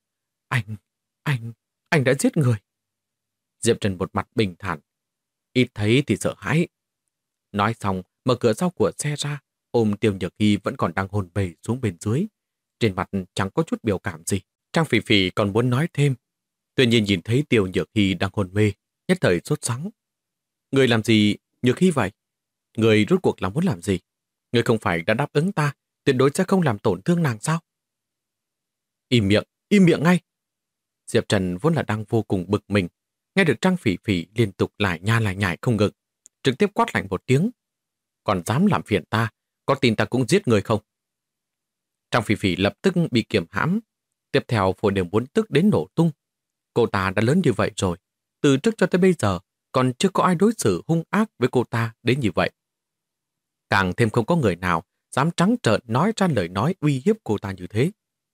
Anh đã giết người. Diệp Trần một mặt bình thản, ít thấy thì sợ hãi. Nói xong, mở cửa sau của xe ra, ôm Tiêu Nhược Hy vẫn còn đang hôn mê xuống bên dưới. Trên mặt chẳng có chút biểu cảm gì. Trang Phỉ Phỉ còn muốn nói thêm. Tuy nhiên nhìn thấy Tiêu Nhược Hy đang hôn mê, nhất thời sốt sắng. Người làm gì Nhược Hy vậy? Người rốt cuộc là muốn làm gì? Người không phải đã đáp ứng ta, tuyệt đối sẽ không làm tổn thương nàng sao? Im miệng ngay! Diệp Trần vốn là đang vô cùng bực mình, nghe được Trang Phỉ Phỉ liên tục lải nha lải nhải không ngừng, trực tiếp quát lạnh một tiếng. Còn dám làm phiền ta, có tin ta cũng giết người không? Trang Phỉ Phỉ lập tức bị kiềm hãm, tiếp theo phổi đều muốn tức đến nổ tung. Cô ta đã lớn như vậy rồi, từ trước cho tới bây giờ, còn chưa có ai đối xử hung ác với cô ta đến như vậy. Càng thêm không có người nào dám trắng trợn nói ra lời nói uy hiếp cô ta như thế.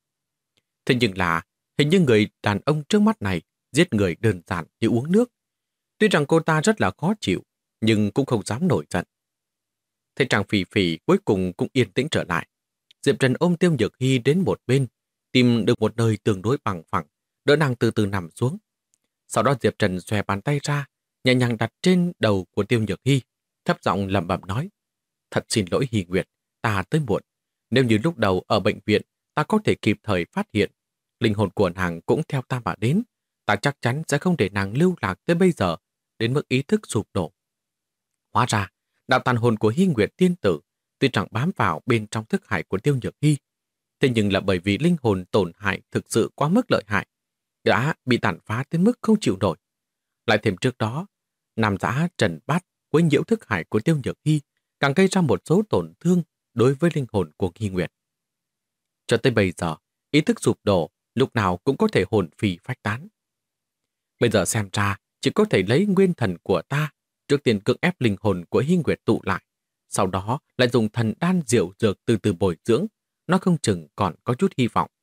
Thế nhưng là, hình như người đàn ông trước mắt này giết người đơn giản như uống nước. Tuy rằng cô ta rất là khó chịu, nhưng cũng không dám nổi giận. Thế chàng Phỉ Phỉ cuối cùng cũng yên tĩnh trở lại. Diệp Trần ôm Tiêu Nhược Hy đến một bên, tìm được một nơi tương đối bằng phẳng, đỡ nàng từ từ nằm xuống. Sau đó Diệp Trần xòe bàn tay ra, nhẹ nhàng đặt trên đầu của Tiêu Nhược Hy, thấp giọng lẩm bẩm nói: "Thật xin lỗi Hy Nguyệt, ta tới muộn. Nếu như lúc đầu ở bệnh viện ta có thể kịp thời phát hiện, linh hồn của nàng cũng theo ta mà đến, ta chắc chắn sẽ không để nàng lưu lạc tới bây giờ, đến mức ý thức sụp đổ. Hóa ra, đạo tàn hồn của Hy Nguyệt tiên tử tuy rằng bám vào bên trong thức hải của Tiêu Nhược Hy, thế nhưng là bởi vì linh hồn tổn hại thực sự quá mức lợi hại, đã bị tàn phá tới mức không chịu nổi. Lại thêm trước đó, nam dã Trần Bát quấy nhiễu thức hải của Tiêu Nhược Hy càng gây ra một số tổn thương đối với linh hồn của Hy Nguyệt. Cho tới bây giờ, ý thức sụp đổ, lúc nào cũng có thể hồn phi phách tán. Bây giờ xem ra, chỉ có thể lấy nguyên thần của ta, trước tiên cưỡng ép linh hồn của Hy Nguyệt tụ lại, sau đó lại dùng thần đan diệu dược từ từ bồi dưỡng, nó không chừng còn có chút hy vọng.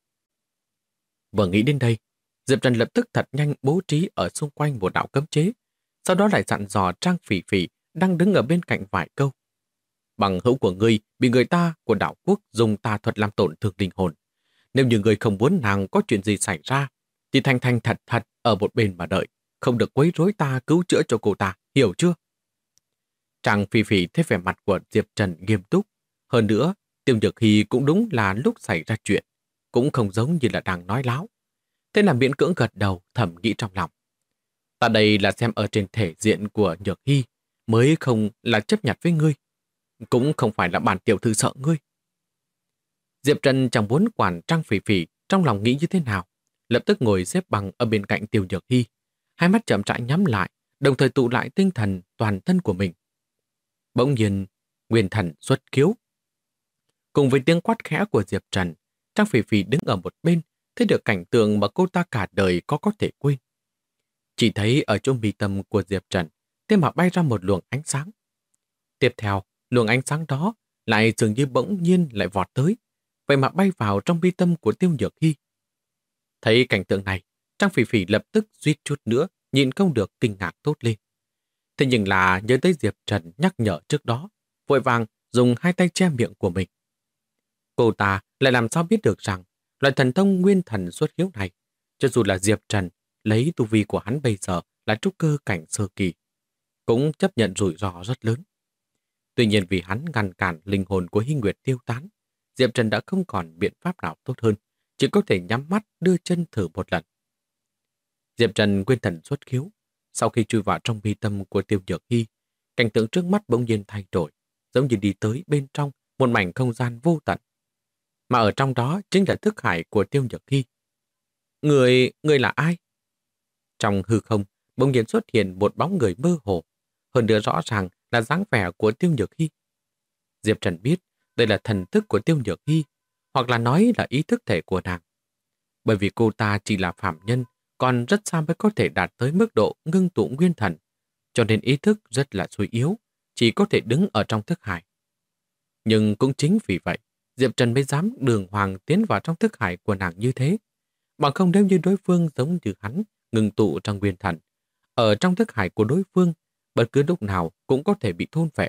Vừa nghĩ đến đây, Diệp Trần lập tức thật nhanh bố trí ở xung quanh một đạo cấm chế, sau đó lại dặn dò Trang Phỉ Phỉ đang đứng ở bên cạnh vài câu. Bằng hữu của ngươi bị người ta của đảo quốc dùng tà thuật làm tổn thương linh hồn. Nếu như ngươi không muốn nàng có chuyện gì xảy ra, thì thành thành thật thật ở một bên mà đợi, không được quấy rối ta cứu chữa cho cô ta, hiểu chưa? Trang Phi Phi thấy vẻ mặt của Diệp Trần nghiêm túc. Hơn nữa, Tiêu Nhược Hy cũng đúng là lúc xảy ra chuyện, cũng không giống như là đang nói láo. Thế là miễn cưỡng gật đầu, thầm nghĩ trong lòng. Ta đây là xem ở trên thể diện của Nhược Hy, mới không là chấp nhặt với ngươi. Cũng không phải là bản tiểu thư sợ ngươi. Diệp Trần chẳng muốn quản Trang Phỉ Phỉ trong lòng nghĩ như thế nào, lập tức ngồi xếp bằng ở bên cạnh Tiêu Nhược Hy, hai mắt chậm rãi nhắm lại, đồng thời tụ lại tinh thần toàn thân của mình. Bỗng nhiên, nguyên thần xuất khiếu. Cùng với tiếng quát khẽ của Diệp Trần, Trang Phỉ Phỉ đứng ở một bên, thấy được cảnh tượng mà cô ta cả đời có thể quên. Chỉ thấy ở chỗ mi tâm của Diệp Trần, thế mà bay ra một luồng ánh sáng. Tiếp theo, luồng ánh sáng đó lại dường như bỗng nhiên lại vọt tới, vậy mà bay vào trong mi tâm của Tiêu Nhược Hy. Thấy cảnh tượng này, Trang Phỉ Phỉ lập tức suýt chút nữa nhịn không được kinh ngạc thốt lên. Thế nhưng là nhớ tới Diệp Trần nhắc nhở trước đó, vội vàng dùng hai tay che miệng của mình. Cô ta lại làm sao biết được rằng loại thần thông nguyên thần xuất hiếu này, cho dù là Diệp Trần lấy tu vi của hắn bây giờ là trúc cơ cảnh sơ kỳ, cũng chấp nhận rủi ro rất lớn. Tuy nhiên vì hắn ngăn cản linh hồn của Hy Nguyệt tiêu tán, Diệp Trần đã không còn biện pháp nào tốt hơn, chỉ có thể nhắm mắt đưa chân thử một lần. Diệp Trần nguyên thần xuất khiếu, sau khi chui vào trong mi tâm của Tiêu Nhược Hy, cảnh tượng trước mắt bỗng nhiên thay đổi, giống như đi tới bên trong một mảnh không gian vô tận. Mà ở trong đó chính là thức hải của Tiêu Nhược Hy. Người là ai? Trong hư không, bỗng nhiên xuất hiện một bóng người mơ hồ, hơn nữa rõ ràng là dáng vẻ của Tiêu Nhược Hy. Diệp Trần biết đây là thần thức của Tiêu Nhược Hy, hoặc là nói là ý thức thể của nàng. Bởi vì cô ta chỉ là phàm nhân, còn rất xa mới có thể đạt tới mức độ ngưng tụ nguyên thần, cho nên ý thức rất là suy yếu, chỉ có thể đứng ở trong thức hải. Nhưng cũng chính vì vậy, Diệp Trần mới dám đường hoàng tiến vào trong thức hải của nàng như thế. Bằng không nếu như đối phương giống như hắn, ngưng tụ trong nguyên thần, ở trong thức hải của đối phương, bất cứ lúc nào cũng có thể bị thôn phệ.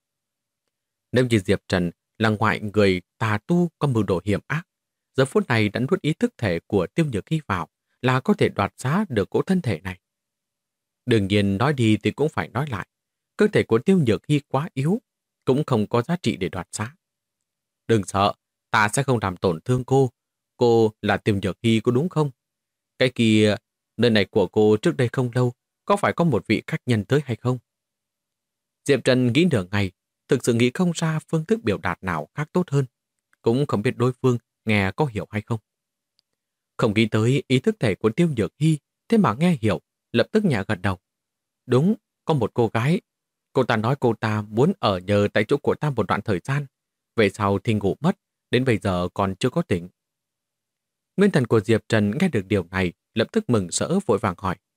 Nếu như Diệp Trần là ngoại người tà tu có mưu đồ hiểm ác, giờ phút này đã nuốt ý thức thể của Tiêu Nhược Hy vào là có thể đoạt giá được cỗ thân thể này. Đương nhiên nói đi thì cũng phải nói lại, cơ thể của Tiêu Nhược Hy quá yếu, cũng không có giá trị để đoạt giá. Đừng sợ, ta sẽ không làm tổn thương cô là Tiêu Nhược Hy có đúng không? Cái kia, nơi này của cô trước đây không lâu, có phải có một vị khách nhân tới hay không? Diệp Trần nghĩ nửa ngày, thực sự nghĩ không ra phương thức biểu đạt nào khác tốt hơn, cũng không biết đối phương nghe có hiểu hay không. Không nghĩ tới ý thức thể của Tiêu Nhược Hy, thế mà nghe hiểu, lập tức nhẹ gật đầu. Đúng, có một cô gái. Cô ta nói cô ta muốn ở nhờ tại chỗ của ta một đoạn thời gian. Về sau thì ngủ mất, đến bây giờ còn chưa có tỉnh. Nguyên thần của Diệp Trần nghe được điều này, lập tức mừng rỡ vội vàng hỏi.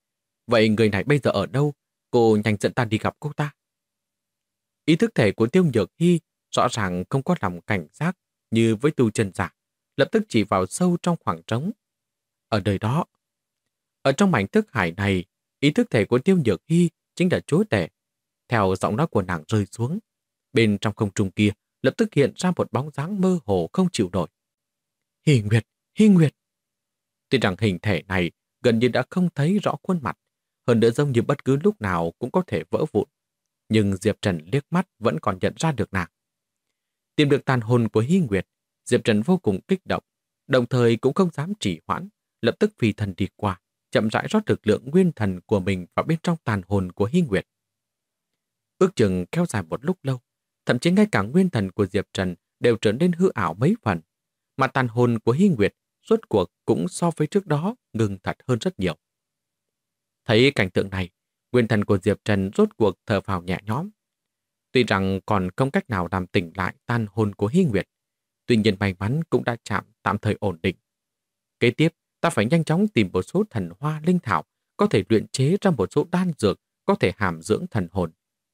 Vậy người này bây giờ ở đâu? Cô nhanh dẫn ta đi gặp cô ta. Ý thức thể của Tiêu Nhược Hy rõ ràng không có lòng cảnh giác như với tu chân giả, lập tức chỉ vào sâu trong khoảng trống. Ở đời đó, ở trong mảnh thức hải này, ý thức thể của Tiêu Nhược Hy chính là chúa tể. Theo giọng nói của nàng rơi xuống, bên trong không trung kia lập tức hiện ra một bóng dáng mơ hồ không chịu nổi. Hy Nguyệt, Hy Nguyệt. Tuy rằng hình thể này gần như đã không thấy rõ khuôn mặt, hơn nữa giống như bất cứ lúc nào cũng có thể vỡ vụn. Nhưng Diệp Trần liếc mắt vẫn còn nhận ra được nàng. Tìm được tàn hồn của Hy Nguyệt, Diệp Trần vô cùng kích động, đồng thời cũng không dám trì hoãn, lập tức phi thần đi qua, chậm rãi rót lực lượng nguyên thần của mình vào bên trong tàn hồn của Hy Nguyệt. Ước chừng kéo dài một lúc lâu, thậm chí ngay cả nguyên thần của Diệp Trần đều trở nên hư ảo mấy phần, mà tàn hồn của Hy Nguyệt rốt cuộc cũng so với trước đó ngừng thật hơn rất nhiều. Thấy cảnh tượng này, nguyên thần của Diệp Trần rốt cuộc thở phào nhẹ nhõm. Tuy rằng còn không cách nào làm tỉnh lại tàn hồn của Hy Nguyệt, tuy nhiên may mắn cũng đã tạm thời ổn định. Kế tiếp, ta phải nhanh chóng tìm một số thần hoa linh thảo có thể luyện chế ra một số đan dược có thể hàm dưỡng thần hồn.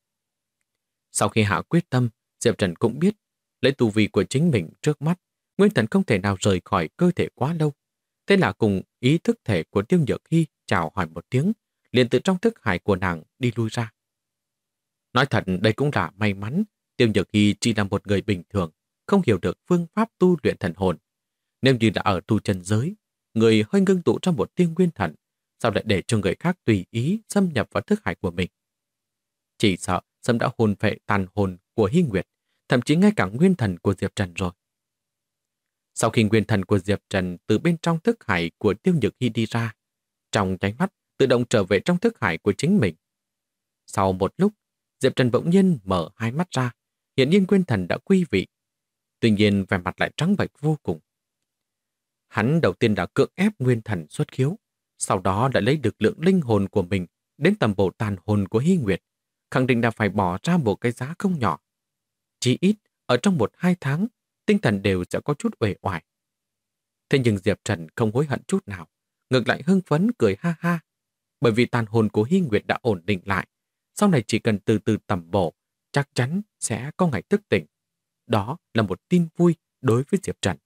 Sau khi hạ quyết tâm, Diệp Trần cũng biết, lấy tu vi của chính mình trước mắt, nguyên thần không thể nào rời khỏi cơ thể quá lâu. Thế là cùng ý thức thể của Tiêu Nhược Hy chào hỏi một tiếng, liền từ trong thức hải của nàng đi lui ra. Nói thật, đây cũng là may mắn, Tiêu Nhược Hy chỉ là một người bình thường, không hiểu được phương pháp tu luyện thần hồn. Nếu như đã ở tu chân giới, người hơi ngưng tụ trong một tia nguyên thần, sao lại để cho người khác tùy ý xâm nhập vào thức hải của mình? Chỉ sợ Sâm đã hồn phệ tàn hồn của Hy Nguyệt, thậm chí ngay cả nguyên thần của Diệp Trần rồi. Sau khi nguyên thần của Diệp Trần từ bên trong thức hải của Tiêu Nhược Hy đi ra, trong nháy mắt tự động trở về trong thức hải của chính mình. Sau một lúc, Diệp Trần bỗng nhiên mở hai mắt ra, hiện nhiên nguyên thần đã quy vị. Tuy nhiên vẻ mặt lại trắng bệch vô cùng. Hắn đầu tiên đã cưỡng ép nguyên thần xuất khiếu, sau đó đã lấy được lượng linh hồn của mình đến tầm bộ tàn hồn của Hy Nguyệt, khẳng định là phải bỏ ra một cái giá không nhỏ. Chỉ ít, ở trong 1-2 tháng, tinh thần đều sẽ có chút uể oải. Thế nhưng Diệp Trần không hối hận chút nào, ngược lại hưng phấn cười ha ha, bởi vì tàn hồn của Hy Nguyệt đã ổn định lại, sau này chỉ cần từ từ tầm bổ, chắc chắn sẽ có ngày thức tỉnh. Đó là một tin vui đối với Diệp Trần.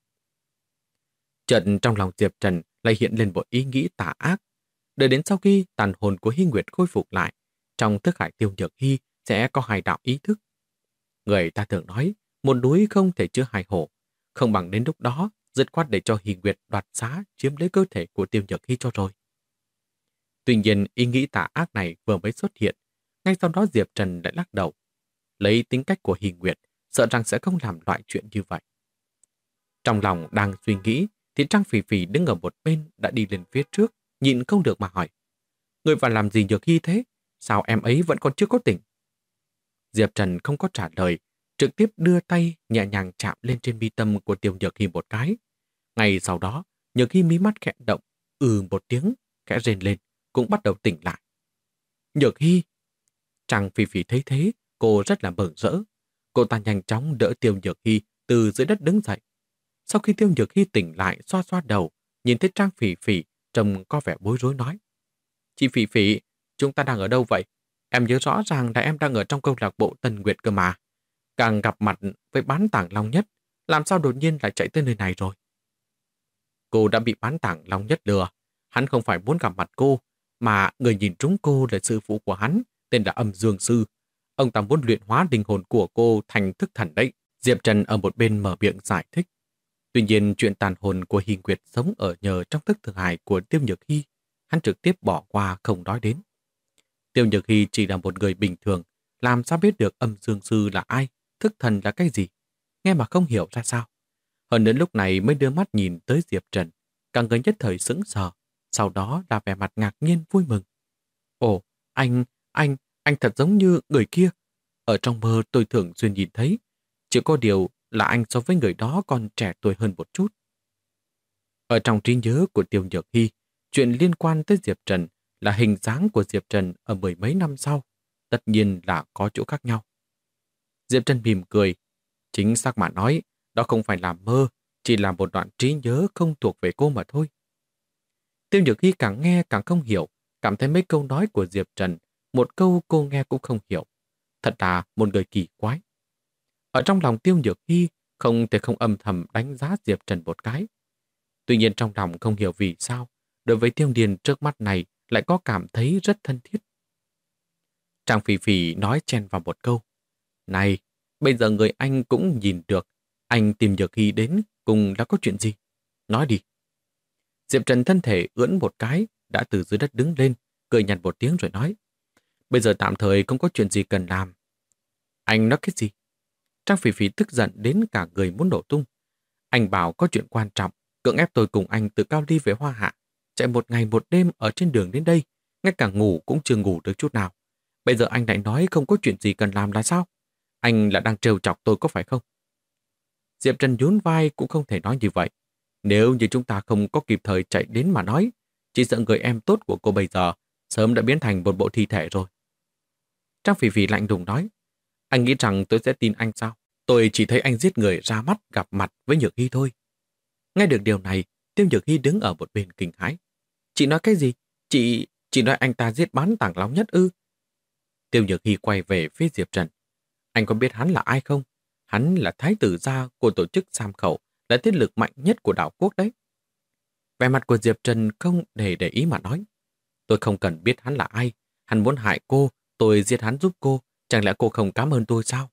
Chợt trong lòng Diệp Trần lại hiện lên một ý nghĩ tà ác. Đợi đến sau khi tàn hồn của Hy Nguyệt khôi phục lại, trong thức hải Tiêu Nhược Hy sẽ có hai đạo ý thức. Người ta thường nói, một núi không thể chứa hai hổ, không bằng đến lúc đó dứt khoát để cho Hy Nguyệt đoạt xá chiếm lấy cơ thể của Tiêu Nhược Hy cho rồi. Tuy nhiên, ý nghĩ tà ác này vừa mới xuất hiện, ngay sau đó Diệp Trần lại lắc đầu. Lấy tính cách của Hy Nguyệt, sợ rằng sẽ không làm loại chuyện như vậy. Trong lòng đang suy nghĩ, thì Trang Phỉ Phỉ đứng ở một bên đã đi lên phía trước, nhịn không được mà hỏi. Người vào làm gì Nhược Hy thế? Sao em ấy vẫn còn chưa có tỉnh? Diệp Trần không có trả lời, trực tiếp đưa tay nhẹ nhàng chạm lên trên mi tâm của Tiêu Nhược Hy một cái. Ngay sau đó, Nhược Hy mí mắt khẽ động, một tiếng, khẽ rên lên, cũng bắt đầu tỉnh lại. Nhược Hy! Trang Phỉ Phỉ thấy thế, cô rất là mừng rỡ. Cô ta nhanh chóng đỡ Tiêu Nhược Hy từ dưới đất đứng dậy. Sau khi Tiêu Nhược Hy tỉnh lại, xoa xoa đầu, nhìn thấy Trang Phỉ Phỉ trông có vẻ bối rối nói. Chị Phỉ Phỉ, chúng ta đang ở đâu vậy? Em nhớ rõ ràng là em đang ở trong câu lạc bộ Tần Nguyệt cơ mà. Càng gặp mặt với bán tảng Long Nhất, làm sao đột nhiên lại chạy tới nơi này rồi? Cô đã bị bán tảng Long Nhất lừa. Hắn không phải muốn gặp mặt cô, mà người nhìn trúng cô là sư phụ của hắn, tên là Âm Dương Sư. Ông ta muốn luyện hóa linh hồn của cô thành thức thần đấy. Diệp Trần ở một bên mở miệng giải thích. Tuy nhiên, chuyện tàn hồn của Hy Nguyệt sống ở nhờ trong thức thực hài của Tiêu Nhược Hy, hắn trực tiếp bỏ qua không nói đến. Tiêu Nhược Hy chỉ là một người bình thường, làm sao biết được Âm Dương Sư là ai, thức thần là cái gì, nghe mà không hiểu ra sao. Hơn nữa lúc này mới đưa mắt nhìn tới Diệp Trần, cả người nhất thời sững sờ, sau đó là vẻ mặt ngạc nhiên vui mừng. Ồ, anh thật giống như người kia. Ở trong mơ tôi thường xuyên nhìn thấy, chỉ có điều là anh so với người đó còn trẻ tuổi hơn một chút. Ở trong trí nhớ của Tiêu Nhược Hy, chuyện liên quan tới Diệp Trần là hình dáng của Diệp Trần ở 10 mấy năm sau, tất nhiên là có chỗ khác nhau. Diệp Trần mỉm cười, chính xác mà nói, đó không phải là mơ, chỉ là một đoạn trí nhớ không thuộc về cô mà thôi. Tiêu Nhược Hy càng nghe càng không hiểu, cảm thấy mấy câu nói của Diệp Trần, một câu cô nghe cũng không hiểu. Thật là một người kỳ quái. Ở trong lòng Tiêu Nhược Hy không thể không âm thầm đánh giá Diệp Trần một cái. Tuy nhiên trong lòng không hiểu vì sao, đối với Tiêu Điền trước mắt này lại có cảm thấy rất thân thiết. Trang Phỉ Phỉ nói chen vào một câu. Này, bây giờ người anh cũng nhìn được, anh tìm Nhược Hy đến cùng là có chuyện gì? Nói đi. Diệp Trần thân thể ưỡn một cái, đã từ dưới đất đứng lên, cười nhạt một tiếng rồi nói. Bây giờ tạm thời không có chuyện gì cần làm. Anh nói cái gì? Trang Phỉ Phỉ tức giận đến cả người muốn đổ tung. Anh bảo có chuyện quan trọng, cưỡng ép tôi cùng anh từ Cao Ly về Hoa Hạ, chạy một ngày một đêm ở trên đường đến đây, ngay cả ngủ cũng chưa ngủ được chút nào. Bây giờ anh lại nói không có chuyện gì cần làm là sao? Anh là đang trêu chọc tôi có phải không? Diệp Trần nhún vai cũng không thể nói như vậy. Nếu như chúng ta không có kịp thời chạy đến mà nói, chỉ sợ người em tốt của cô bây giờ sớm đã biến thành một bộ thi thể rồi. Trang Phỉ Phỉ lạnh lùng nói, anh nghĩ rằng tôi sẽ tin anh sao? Tôi chỉ thấy anh giết người ra mắt gặp mặt với Nhược Hy thôi. Nghe được điều này, Tiêu Nhược Hy đứng ở một bên kinh hãi. Chị nói cái gì? Chị nói anh ta giết bán Tàng Long Nhất ư? Tiêu Nhược Hy quay về phía Diệp Trần. Anh có biết hắn là ai không? Hắn là thái tử gia của tổ chức Sam Khẩu, là thế lực mạnh nhất của đảo quốc đấy. Vẻ mặt của Diệp Trần không để ý mà nói. Tôi không cần biết hắn là ai. Hắn muốn hại cô, tôi giết hắn giúp cô. Chẳng lẽ cô không cảm ơn tôi sao?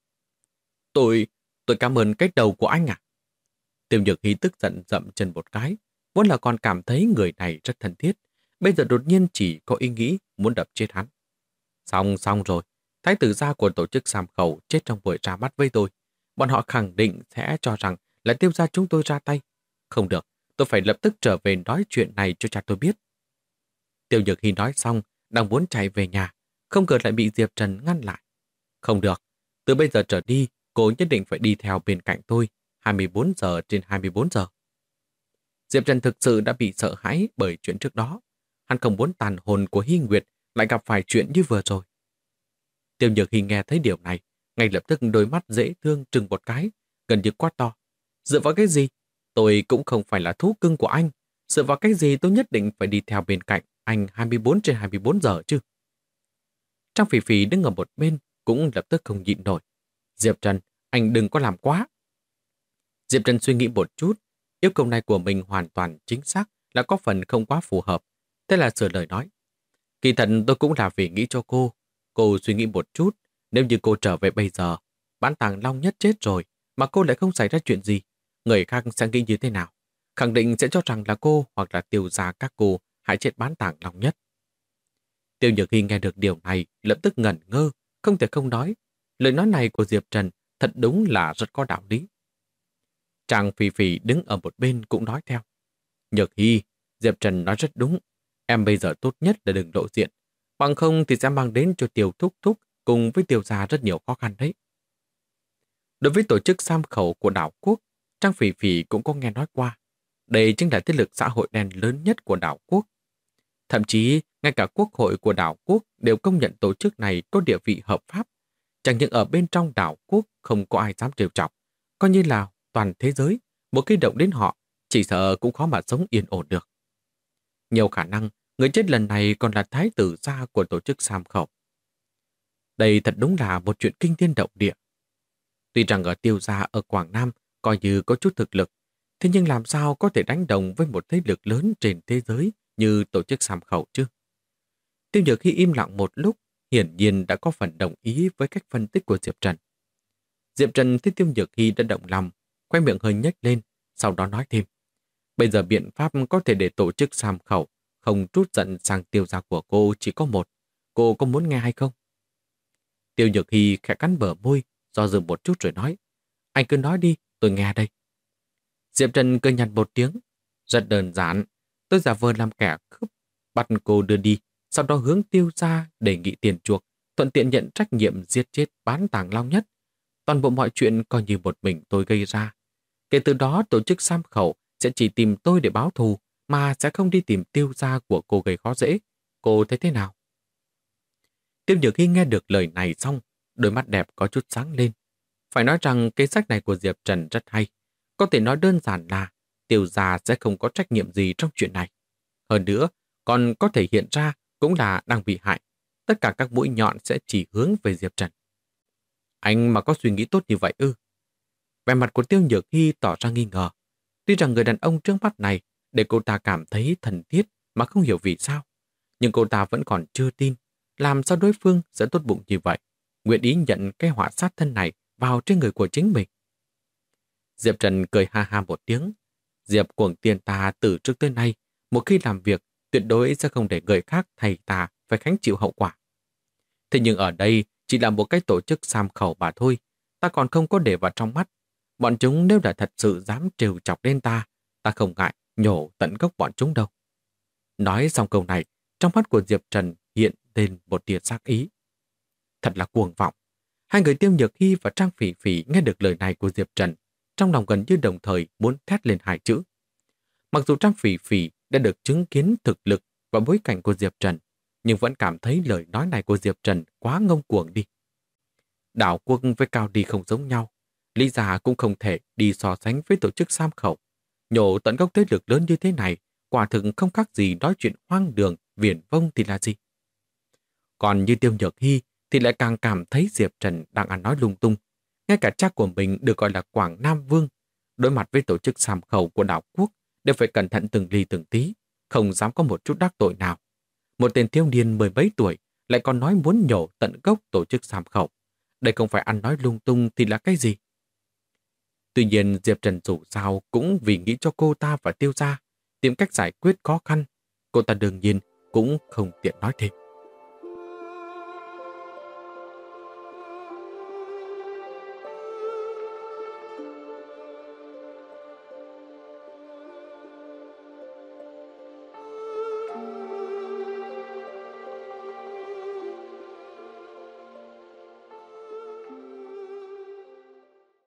Tôi cảm ơn cái đầu của anh à? Tiêu Nhược Hy tức giận dậm chân một cái. Vốn là còn cảm thấy người này rất thân thiết. Bây giờ đột nhiên chỉ có ý nghĩ muốn đập chết hắn. Xong rồi. Thái tử gia của tổ chức Sam Khẩu chết trong buổi ra mắt với tôi. Bọn họ khẳng định sẽ cho rằng là Tiêu gia chúng tôi ra tay. Không được, tôi phải lập tức trở về nói chuyện này cho cha tôi biết. Tiêu Nhược Hy nói xong, đang muốn chạy về nhà, không ngờ lại bị Diệp Trần ngăn lại. Không được, từ bây giờ trở đi, cô nhất định phải đi theo bên cạnh tôi, 24 giờ trên 24 giờ. Diệp Trần thực sự đã bị sợ hãi bởi chuyện trước đó. Hắn không muốn tàn hồn của Hy Nguyệt lại gặp phải chuyện như vừa rồi. Tiêu Nhược Hy nghe thấy điều này, ngay lập tức đôi mắt dễ thương trừng một cái, gần như quát to. Dựa vào cái gì? Tôi cũng không phải là thú cưng của anh. Dựa vào cái gì tôi nhất định phải đi theo bên cạnh anh 24 trên 24 giờ chứ? Trang Phỉ Phỉ đứng ở một bên cũng lập tức không nhịn nổi. Diệp Trần, anh đừng có làm quá. Diệp Trần suy nghĩ một chút, yêu cầu này của mình hoàn toàn chính xác là có phần không quá phù hợp. Thế là sửa lời nói. Kỳ thật tôi cũng là vì nghĩ cho cô. Cô suy nghĩ một chút, nếu như cô trở về bây giờ, bán Tàng Long Nhất chết rồi, mà cô lại không xảy ra chuyện gì, người khác sẽ nghĩ như thế nào? Khẳng định sẽ cho rằng là cô hoặc là Tiêu gia các cô hại chết bán Tàng Long Nhất. Tiêu Nhược Hy nghe được điều này, lập tức ngẩn ngơ, không thể không nói. Lời nói này của Diệp Trần thật đúng là rất có đạo lý. Trang Phỉ Phỉ đứng ở một bên cũng nói theo. Nhược Hy, Diệp Trần nói rất đúng. Em bây giờ tốt nhất là đừng lộ diện. Bằng không thì sẽ mang đến cho Tiêu Thúc Thúc cùng với Tiêu gia rất nhiều khó khăn đấy. Đối với tổ chức Sam Khẩu của đảo quốc, Trang Phỉ Phỉ cũng có nghe nói qua. Đây chính là thế lực xã hội đen lớn nhất của đảo quốc. Thậm chí, ngay cả quốc hội của đảo quốc đều công nhận tổ chức này có địa vị hợp pháp. Chẳng những ở bên trong đảo quốc không có ai dám trêu chọc, coi như là toàn thế giới, một khi động đến họ, chỉ sợ cũng khó mà sống yên ổn được. Nhiều khả năng, người chết lần này còn là thái tử gia của tổ chức Sam Khẩu. Đây thật đúng là một chuyện kinh thiên động địa. Tuy rằng ở Tiêu gia ở Quảng Nam coi như có chút thực lực, thế nhưng làm sao có thể đánh đồng với một thế lực lớn trên thế giới như tổ chức Sam Khẩu chứ? Tiêu Nhược Hy im lặng một lúc, hiển nhiên đã có phần đồng ý với cách phân tích của Diệp Trần. Diệp Trần thấy Tiêu Nhược Hy đã động lòng, khoe miệng hơi nhếch lên, sau đó nói thêm. Bây giờ biện pháp có thể để tổ chức Sam Khẩu không trút giận sang Tiêu gia của cô chỉ có một. Cô có muốn nghe hay không? Tiêu Nhược Hy khẽ cắn bờ môi, do dự một chút rồi nói. Anh cứ nói đi, tôi nghe đây. Diệp Trần cười nhạt một tiếng. Rất đơn giản, tôi giả vờ làm kẻ cướp, bắt cô đưa đi, sau đó hướng Tiêu gia đề nghị tiền chuộc, thuận tiện nhận trách nhiệm giết chết bán Tàng Long Nhất. Toàn bộ mọi chuyện coi như một mình tôi gây ra. Kể từ đó tổ chức Sam Khẩu sẽ chỉ tìm tôi để báo thù, mà sẽ không đi tìm Tiêu gia của cô gây khó dễ. Cô thấy thế nào? Tiêu Nhược Hy nghe được lời này xong, đôi mắt đẹp có chút sáng lên. Phải nói rằng kế sách này của Diệp Trần rất hay. Có thể nói đơn giản là Tiêu gia sẽ không có trách nhiệm gì trong chuyện này. Hơn nữa, còn có thể hiện ra cũng là đang bị hại. Tất cả các mũi nhọn sẽ chỉ hướng về Diệp Trần. Anh mà có suy nghĩ tốt như vậy ư? Vẻ mặt của Tiêu Nhược Hy tỏ ra nghi ngờ. Tuy rằng người đàn ông trước mắt này để cô ta cảm thấy thân thiết mà không hiểu vì sao, nhưng cô ta vẫn còn chưa tin làm sao đối phương sẽ tốt bụng như vậy, nguyện ý nhận cái họa sát thân này vào trên người của chính mình. Diệp Trần cười ha ha một tiếng. Diệp cuồng tiền ta từ trước tới nay, một khi làm việc tuyệt đối sẽ không để người khác thay ta phải gánh chịu hậu quả. Thế nhưng ở đây chỉ là một cái tổ chức sam khẩu mà thôi, ta còn không có để vào trong mắt. Bọn chúng nếu đã thật sự dám trêu chọc lên ta, ta không ngại nhổ tận gốc bọn chúng đâu. Nói xong câu này, trong mắt của Diệp Trần hiện lên một tia sắc ý. Thật là cuồng vọng. Hai người Tiêu Nhược Hy và Trang Phỉ Phỉ nghe được lời này của Diệp Trần, trong lòng gần như đồng thời muốn thét lên hai chữ. Mặc dù Trang Phỉ Phỉ đã được chứng kiến thực lực và bối cảnh của Diệp Trần, nhưng vẫn cảm thấy lời nói này của Diệp Trần quá ngông cuồng đi. Đảo quốc với Cao Đi không giống nhau, lý giả cũng không thể đi so sánh với tổ chức Sam Khẩu. Nhổ tận gốc thế lực lớn như thế này, quả thực không khác gì nói chuyện hoang đường, viển vông thì là gì. Còn như Tiêu Nhược Hy thì lại càng cảm thấy Diệp Trần đang ăn nói lung tung. Ngay cả cha của mình được gọi là Quảng Nam Vương, đối mặt với tổ chức Sam Khẩu của đảo quốc đều phải cẩn thận từng ly từng tí, không dám có một chút đắc tội nào. Một tên thiếu niên 10 mấy tuổi lại còn nói muốn nhổ tận gốc tổ chức Sam Khẩu. Đây không phải ăn nói lung tung thì là cái gì? Tuy nhiên Diệp Trần dù sao cũng vì nghĩ cho cô ta và Tiêu gia tìm cách giải quyết khó khăn. Cô ta đương nhiên cũng không tiện nói thêm.